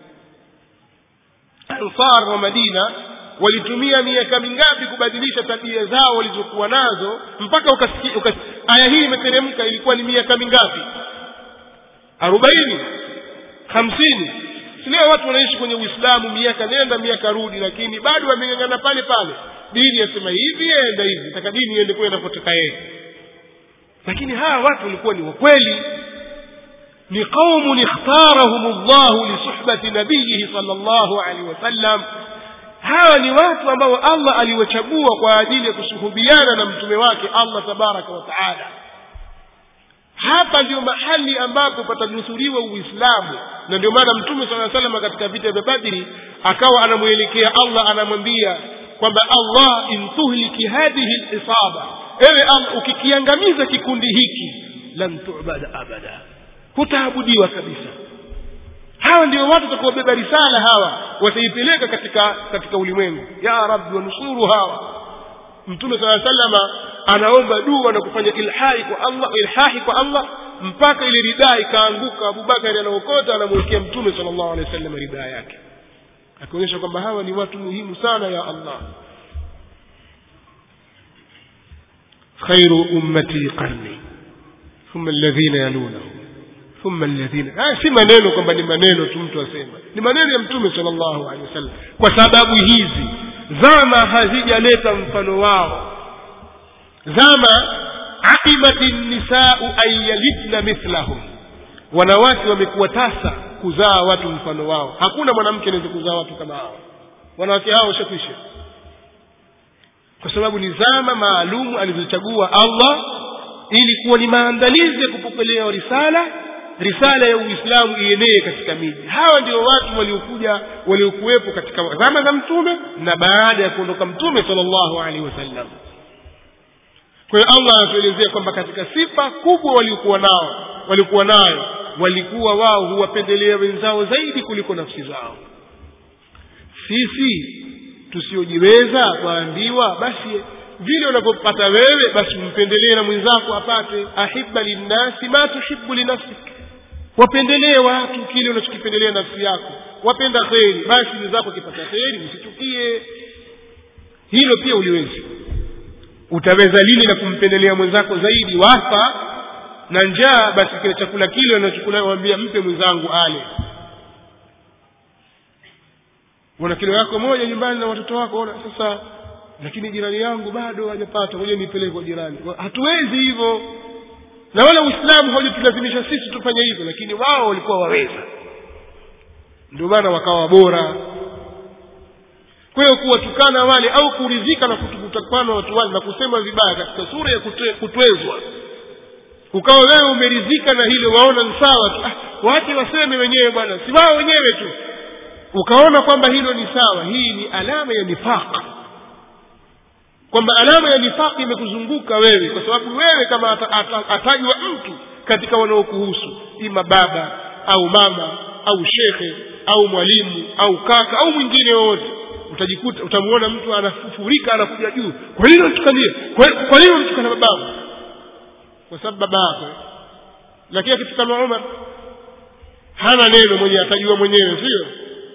Ansar wa Madina walitumia miaka mingapi kubadilisha tabia zao walizokuwa nazo, mpaka aya hii imeteremka? Ilikuwa ni miaka mingapi? 40, 50? Leo watu wanaishi kwenye Uislamu miaka nenda miaka rudi, lakini bado wameng'ang'ana pale pale. Dini yasema hivi, enda hivi, nataka dini iende kule inapotaka yeye. Lakini hawa watu walikuwa ni wakweli, ni qaumun ikhtarahumullahu li suhbati nabiyhi sallallahu alaihi wasallam. Hawa ni watu ambao Allah aliwachagua kwa ajili ya kusuhubiana na mtume wake Allah tabaraka wa taala. Hapa ndio mahali ambapo patanusuriwa Uislamu, na ndio maana mtume sallallahu alaihi wasallam katika vita vya Badri akawa anamuelekea Allah, anamwambia kwamba Allah, intuhliki hadhihi al-isaba, ewe Allah, ukikiangamiza kikundi hiki, lan tu'bada abada, hutaabudiwa kabisa. Hawa ndio watu watakaobeba risala, hawa wataipeleka katika ulimwengu. Ya Rabbi, wanusuru hawa. Mtume sallallahu alaihi wasallam anaomba dua na kufanya ilhahi kwa Allah mpaka ile ridhaa ikaanguka. Abubakar anaokota, anamwekea Mtume sallallahu alaihi wasallam ridhaa yake, akionyesha kwamba hawa ni watu muhimu sana ya Allah. Khairu ummati qarni thumma alladhina yalunahum thumma alladhina. Si maneno kwamba ni maneno tu mtu asema, ni maneno ya Mtume sallallahu alaihi wasallam, kwa sababu hizi zama hazijaleta mfano wao. Zama aimatin nisa'u ayyalidna mithlahum, wanawake wamekuwa tasa kuzaa watu mfano wao. Hakuna mwanamke anaweza kuzaa watu kama hao. Wanawake hao washakwisha, kwa sababu ni zama maalumu alizochagua Allah ili kuwa ni maandalizi ya kupokelewa risala ya Uislamu ienee katika miji. Hawa ndio watu waliokuwepo katika zama za mtume na baada ya kuondoka mtume sallallahu alaihi wasallam. Kwa hiyo Allah anatuelezea kwamba katika sifa kubwa walikuwa nayo walikuwa wao huwapendelea wenzao zaidi kuliko nafsi zao. Sisi tusiojiweza kuambiwa basi vile unapopata wewe basi umpendelee na mwenzako apate. Ahibba linnasi ma tuhibbu li nafsik, wapendelee watu kile unachokipendelea nafsi yako. Wapenda kheri, basi mwenzako akipata kheri usichukie. Hilo pia uliwezi. Utaweza lile na kumpendelea mwenzako zaidi? Wafa na njaa, basi kile chakula kile unachokula waambia mpe mwenzangu ale. Una kilo yako moja nyumbani na watoto wako, ona sasa, lakini jirani yangu bado hajapata, ngoja nipeleke kwa jirani. Hatuwezi hivyo, na wala Uislamu hujatulazimisha sisi tufanye hivyo, lakini wao walikuwa waweza, ndio maana wakawa bora. Kwa hiyo kuwatukana wale au kuridhika na kutukana watu wale na kusema vibaya katika sura ya kutwezwa ukawa wewe umeridhika na hilo, waona ni sawa, waache waseme wenyewe bwana, si wao wenyewe tu, ukaona kwamba hilo ni sawa. Hii ni alama ya nifaq, kwamba alama ya nifaq imekuzunguka wewe, kwa sababu wewe kama atajwa mtu katika wanaokuhusu, ima baba au mama au shekhe au mwalimu au kaka au mwingine wote, utajikuta utamuona mtu anafufurika, anakuja juu, kwa nini unatukania, kwa nini unatukana babangu? Kwa sababu babako. Lakini akitukana Umar hana neno, mwenye atajua mwenyewe, sio?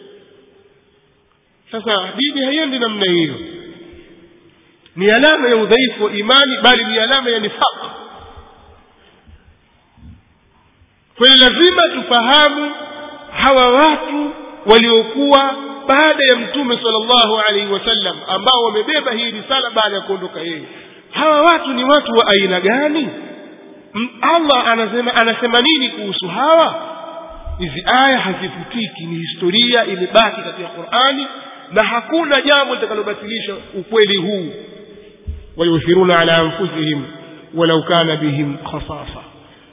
Sasa dini haiendi namna hiyo. Ni alama ya udhaifu wa imani, bali ni alama ya nifaq. Kwa hiyo lazima tufahamu hawa watu waliokuwa baada ya Mtume sallallahu alaihi wasallam, ambao wamebeba hii risala baada ya kuondoka yeye, hawa watu ni watu wa aina gani? Allah anasema nini kuhusu hawa? Hizi aya hazifutiki, ni historia imebaki katika Qur'ani, na hakuna jambo litakalobatilisha ukweli huu. Wayuthiruna ala anfusihim walau kana bihim khasasa,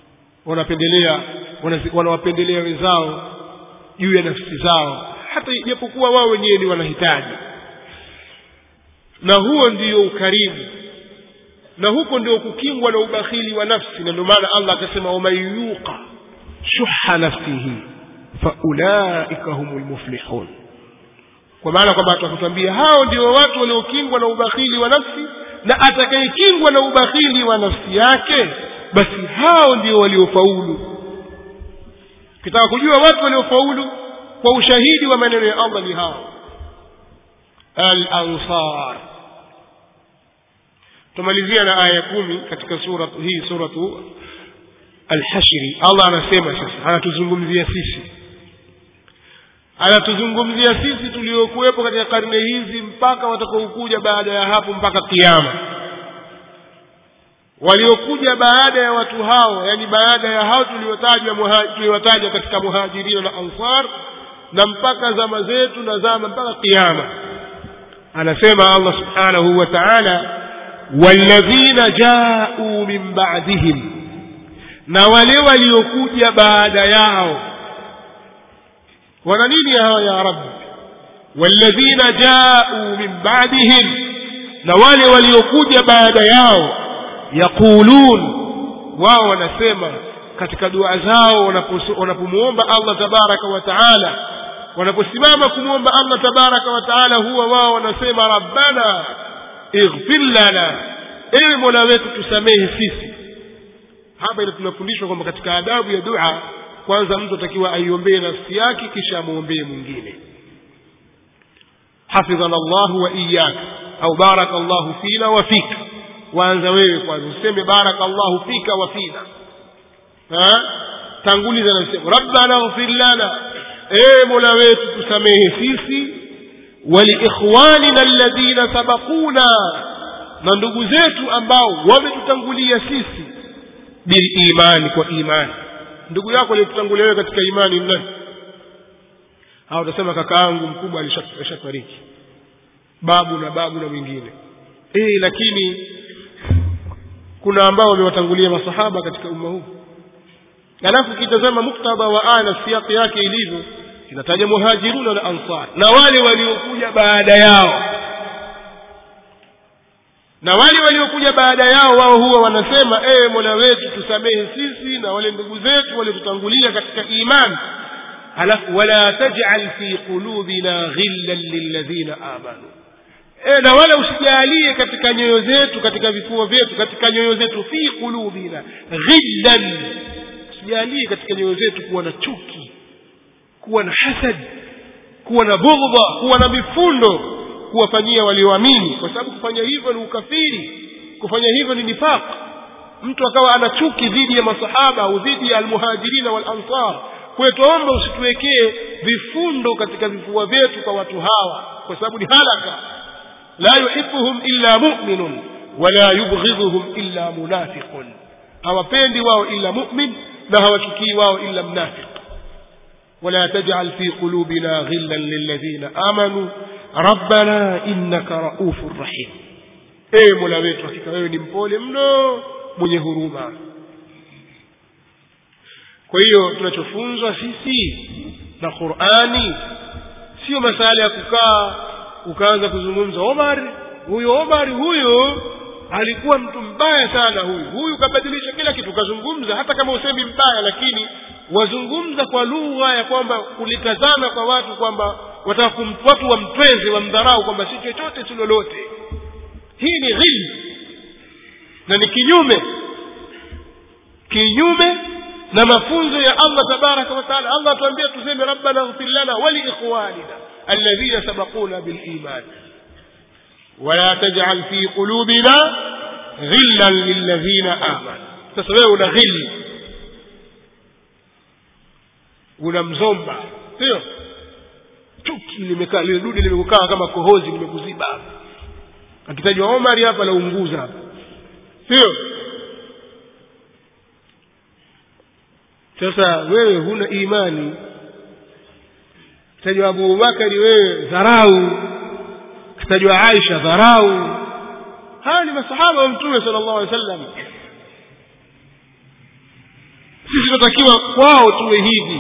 wanawapendelea wenzao juu ya nafsi zao, hata ijapokuwa wao wenyewe ni wanahitaji. Na huo ndio ukarimu, na huko ndio kukingwa na ubakhili wa nafsi. Na ndio maana Allah akasema wamayuqa shuhha nafsihi faulaika humul muflihun, kwa maana kwamba atatuambia hao ndio watu waliokingwa na ubakhili wa nafsi, na atakayekingwa na ubakhili wa nafsi yake basi hao ndio waliofaulu. Kitaka kujua watu waliofaulu kwa ushahidi wa maneno ya Allah ni hao al-ansar. Tumalizia na aya 10 katika sura hii, suratu al-Hashr. Allah anasema sasa, anatuzungumzia sisi tuliokuwepo katika karne hizi mpaka watakaokuja baada ya hapo, mpaka kiyama. Waliokuja baada ya watu hao, yani baada ya hao tuliotaja katika muhajirin na ansar, na mpaka zama zetu na zama mpaka kiyama. Anasema Allah subhanahu wa ta'ala, walladhina ja'u min ba'dihim, na wale waliokuja baada yao. wana nini hawa ya Rabbi? Walladhina ja'u min ba'dihim, na wale waliokuja baada yao. Yaqulun, wao wanasema katika dua zao wanapomuomba Allah tabaraka wa taala, wanaposimama kumuomba Allah tabaraka wa taala, huwa wao wanasema rabbana ighfir lana, ewe Mola wetu tusamehe sisi. Hapa ile tunafundishwa kwamba katika adabu ya dua, kwanza mtu atakiwa aiombee nafsi yake, kisha amuombee mwingine. Hafidhana Allah wa iyyaka, au barakallahu fina wa fika. Waanza wewe kwanza, useme barakallahu fika wa fina. Tanguliza na useme rabbana ighfir lana, ewe Mola wetu tusamehe sisi, wali ikhwanina alladhina sabaquna, na ndugu zetu ambao wametutangulia sisi, bil imani, kwa imani. Ndugu yako aliyetutangulia wewe katika imani ni nani? Hao utasema kakaangu mkubwa alishafariki, babu na mwingine. Lakini kuna ambao wamewatangulia masahaba katika umma huu. Alafu kitazama muktaba wa aya na siyaki yake ilivyo, inataja muhajiruna na ansar, na wale waliokuja baada yao. Na wale waliokuja baada yao, wao huwa wanasema ewe Mola wetu tusamehe sisi na wale ndugu zetu waliotutangulia katika imani. Alafu wala taj'al fi qulubina ghillan lilladhina amanu, na wala usijalie katika nyoyo zetu, katika vifua vyetu, katika nyoyo zetu, fi qulubina ghillan, usijalie katika nyoyo zetu kuwa na chuki, kuwa na hasad, kuwa na bughdha, kuwa na mifundo kuwafanyia walioamini, kwa sababu kufanya hivyo ni ukafiri, kufanya hivyo ni nifaq. Mtu akawa ana chuki dhidi ya masahaba au dhidi ya almuhajirina wal ansar. Kwa hiyo tuombe usituwekee vifundo katika vifua vyetu kwa watu hawa, kwa sababu ni halaka. La yuhibbuhum illa mu'minun wala yubghidhuhum illa munafiqun, hawapendi wao illa mu'min na hawachukii wao illa mnafiq. Wala taj'al fi qulubina ghillan lilladhina amanu rabbana innaka raufur rahim, Mola wetu hakika wewe ni mpole mno mwenye huruma. Kwa hiyo tunachofunzwa sisi na Qur'ani sio masala ya kukaa ukaanza kuzungumza Omar huyo alikuwa mtu mbaya sana, huyu kabadilisha kila kitu, kazungumza hata kama usemi mbaya, lakini wazungumza kwa lugha ya kwamba kulikazana kwa watu kwamba watu wamtweze, wamdharau kwamba si chochote si lolote. Hii ni ghil na ni kinyume na mafunzo ya Allah tabaraka wa taala. Allah atuambia tuseme rabbana ighfir lana wa li ikhwanina alladhina sabaquna bil iman wala taj'al fi qulubina ghillan lil ladhina amanu. Sasa wewe una ghilli, una mzomba, sio chuki limekaa, lile dude limekukaa kama kohozi limekuziba. Akitajwa Omar hapa la unguza, sio? Sasa wewe huna imani. Kitajwa Abu Bakari wewe dharau, kitajwa Aisha dharau. Hawa ni masahaba wa Mtume sallallahu alaihi wasallam. Sisi tunatakiwa kwao tuwe hivi.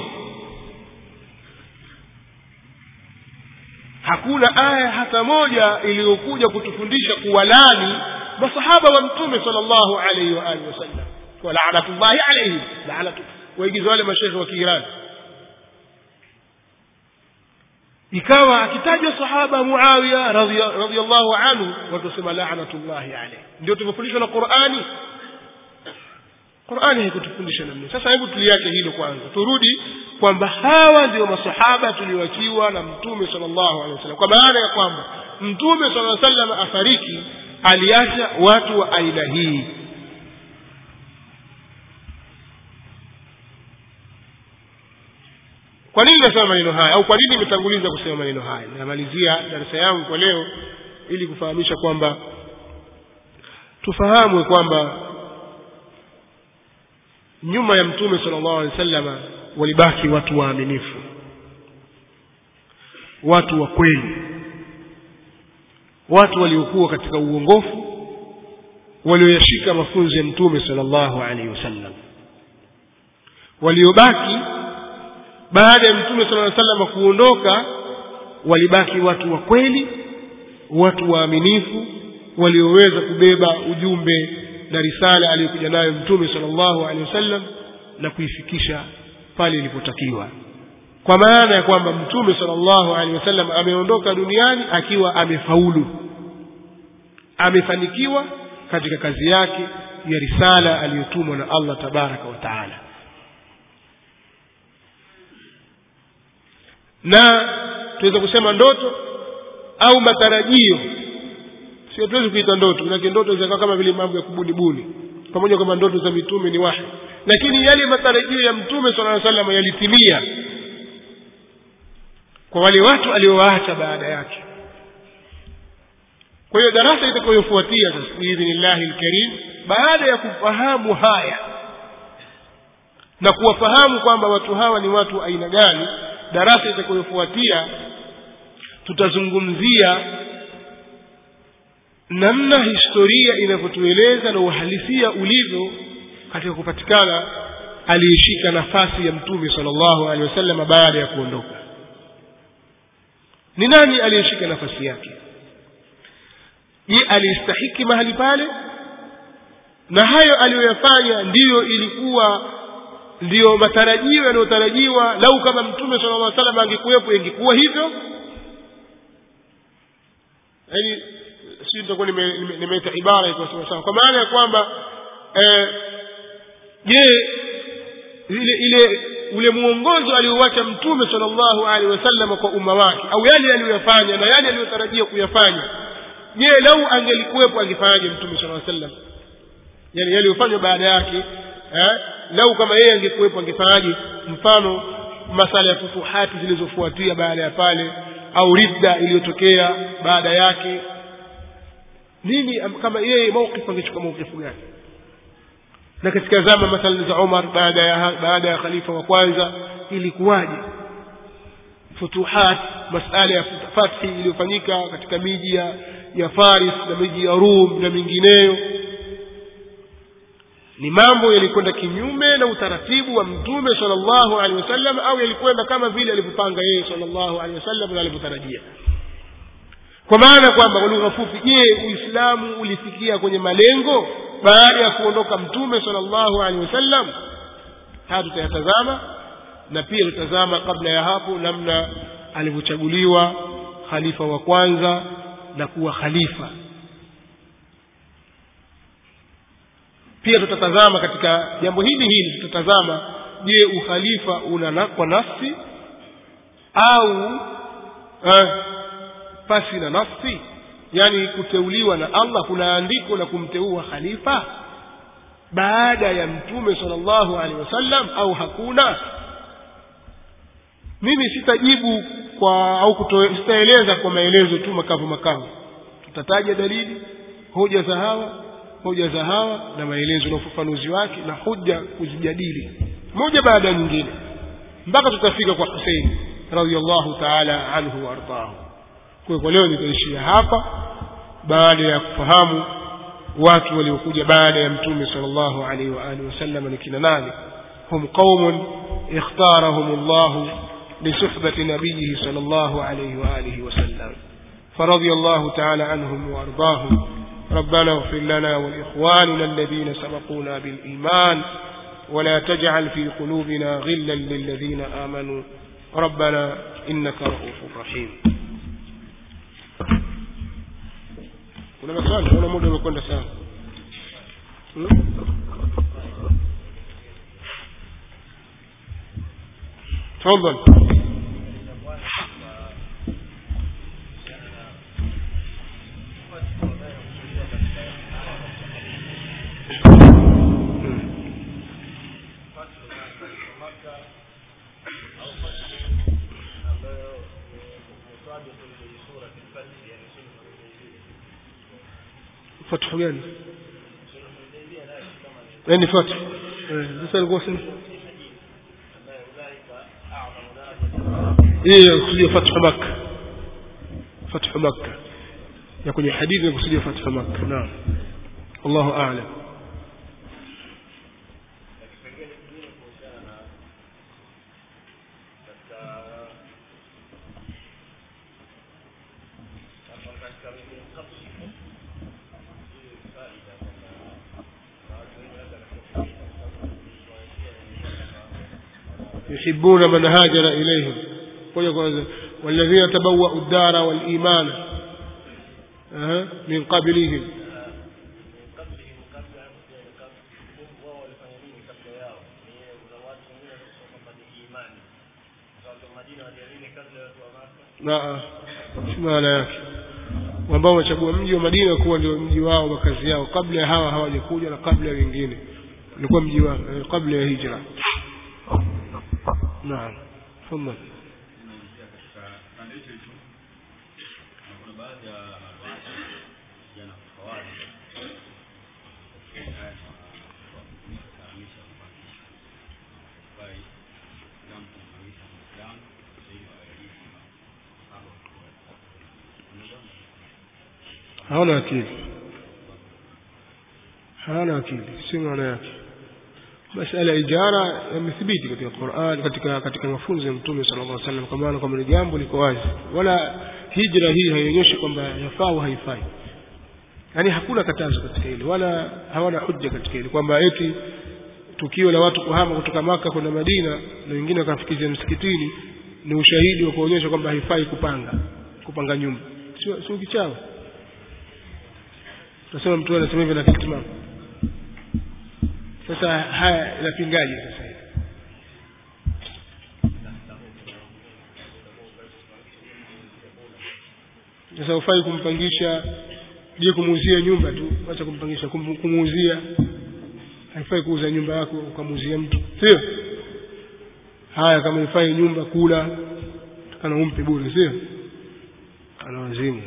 Hakuna aya hata moja iliyokuja kutufundisha kuwalani masahaba wa Mtume sallallahu alaihi wa alihi wasallam. Wa la'natullahi alayhim, la'natu waigizo wale mashaikh wa Kiirani. Ikawa akitajwa sahaba Muawiya radhiyallahu anhu watu sema la'natullahi alayhi. Ndio tumefundishwa na Qur'ani. Qur'ani haikutufundisha namna. Sasa hebu tuliache hilo kwanza, turudi kwamba hawa ndio masahaba tulioachiwa na Mtume sallallahu alaihi wasallam, kwa maana ya kwamba Mtume sallallahu alaihi wasallam afariki aliacha watu wa aina hii. Kwa nini nasema maneno haya, au kwa nini nimetanguliza kusema maneno haya? Namalizia darasa yangu kwa leo ili kufahamisha kwamba tufahamu kwamba nyuma ya Mtume sallallahu alaihi wasallam walibaki watu waaminifu, watu wa kweli, watu waliokuwa katika uongofu, walioyashika mafunzo ya Mtume sallallahu alaihi wasallam. Waliobaki baada ya Mtume sallallahu alaihi wasallam kuondoka, walibaki watu wa kweli, watu waaminifu, walioweza kubeba ujumbe na risala aliyokuja nayo Mtume sallallahu alaihi wasallam na kuifikisha pale ilipotakiwa. Kwa maana ya kwamba Mtume sallallahu alaihi wasallam ameondoka duniani akiwa amefaulu, amefanikiwa katika kazi yake ya risala aliyotumwa na Allah tabaraka wa taala. Na tuweza kusema ndoto au matarajio, sio tuweze kuita ndoto, lakini ndoto zikawa kama vile mambo ya kubuni, pamoja kwamba ndoto za mitume ni wahi, lakini yale matarajio ya Mtume sallallahu alaihi wasallam yalitimia kwa wale watu aliowaacha baada yake. Kwa hiyo darasa itakayofuatia sasa biidhnillahi alkarim, baada ya kufahamu haya na kuwafahamu kwamba watu hawa ni watu aina gani, darasa itakayofuatia tutazungumzia namna historia inavyotueleza na uhalisia ulivyo katika kupatikana aliyeshika nafasi ya Mtume sallallahu alaihi wasallam baada ya kuondoka. Ni nani aliyeshika nafasi yake? Je, alistahiki mahali pale? Na hayo aliyoyafanya ndiyo matarajio yanayotarajiwa lau kama Mtume sallallahu alaihi wasallam angekuwepo, ingekuwa hivyo? Yaani sisi tutakuwa nimeita ibara iko sawa, kwa maana ya kwamba je, ule muongozo aliowacha Mtume sallallahu alaihi wasallam kwa umma wake, au yale aliyofanya na yale aliyotarajia kuyafanya, je, lau angelikuwepo angefanyaje Mtume sallallahu alaihi wasallam? Yani yale aliyofanya baada yake, lau kama yeye angekuwepo angefanyaje? Mfano masala ya futuhati zilizofuatia baada ya pale, au ridda iliyotokea baada yake, nini kama yeye mawqif angechukua mawqif gani? Na katika zama mathalan za Umar baada ya khalifa wa kwanza ilikuwaje? Futuhat, masala ya fathi iliyofanyika katika miji ya Faris na miji ya Rum na mingineyo, ni mambo yalikwenda kinyume na utaratibu wa Mtume sallallahu alaihi wasallam au yalikwenda kama vile alivyopanga yeye sallallahu alaihi wasallam na alivyotarajia. Kwa maana kwamba kwa lugha fupi, je, Uislamu ulifikia kwenye malengo baada ya kuondoka Mtume sallallahu alaihi wasallam? Haya tutayatazama, na pia tutazama kabla ya hapo namna alivyochaguliwa khalifa wa kwanza na kuwa khalifa. Pia tutatazama katika jambo hili tutatazama, je, ukhalifa una kwa nafsi au pasi na nafsi? Yani kuteuliwa na Allah, kuna andiko la kumteua khalifa baada ya Mtume sallallahu alaihi wasallam au hakuna? Mimi sitajibu sitaeleza kwa maelezo tu makavu. Tutataja dalili, hoja za hawa na maelezo na ufafanuzi wake na hoja kuzijadili moja baada ya nyingine mpaka tutafika kwa Hussein radhiyallahu ta'ala anhu wa ardhahu. Kwa leo nitaishia hapa baada ya kufahamu watu waliokuja baada ya Mtume sallallahu alaihi wa alihi wasallam ni kina nani. Hum qaumun ikhtarahum Allah لصحبة نبيه صلى الله عليه وآله وسلم فرضي الله تعالى عنهم وأرضاهم. ربنا اغفر لنا ولإخواننا الذين سبقونا بالإيمان ولا تجعل في قلوبنا غلا للذين آمنوا ربنا إنك رؤوف رحيم. kuna maswali? Kuna muda umekwenda sana. تفضل. فتح gani? يعني فتح sasa alikuwa sema kusudia fathu Makkah ya kwenye hadithi ya kusudia fathu Makkah. Naam, Allahu a'lam. يحبون من هاجر إليهم والذين تبوأوا الدار والإيمان من قبلهم maana yake ambao wachagua mji wa Madina kuwa ndio mji wao makazi yao kabla ya hawa hawajakuja na kabla ya wengine ulikuwa mji wao kabla ya hijra. Naam, fadhali. hawana akili si maana yake. Masala ya ijara yamethibiti katika Qur'an, katika mafunzo ya Mtume sallallahu alaihi wasallam, kwa maana kwamba jambo liko wazi, wala hijra hii haionyeshi kwamba yafaa au haifai. Yani hakuna katazo katika hili, wala hawana hujja katika hili kwamba eti tukio la watu kuhama kutoka Maka kwenda Madina na wengine wakafikizia msikitini ni ushahidi wa kuonyesha kwamba haifai kupanga nyumba. Sio kichao. Tunasema mtu anasema hivi na kitimama. Sasa haya inapingaje sasa hivi? Sasa ufai kumpangisha, je kumuuzia nyumba tu, acha kumpangisha, kumuuzia. Haifai kuuza nyumba yako ukamuuzia mtu. Sio? Haya kama ifai nyumba kula, kana umpe bure, sio? Ana wazimu.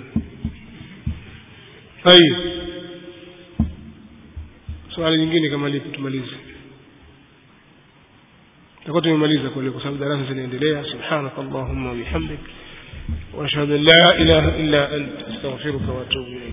Hai. Swali nyingine kama lipi tumalize? Tutakuwa tumemaliza kwa leo kwa sababu darasa zinaendelea. Subhanakallahumma wa bihamdik wa ashhadu an la ilaha illa anta astaghfiruka wa atubu ilayk.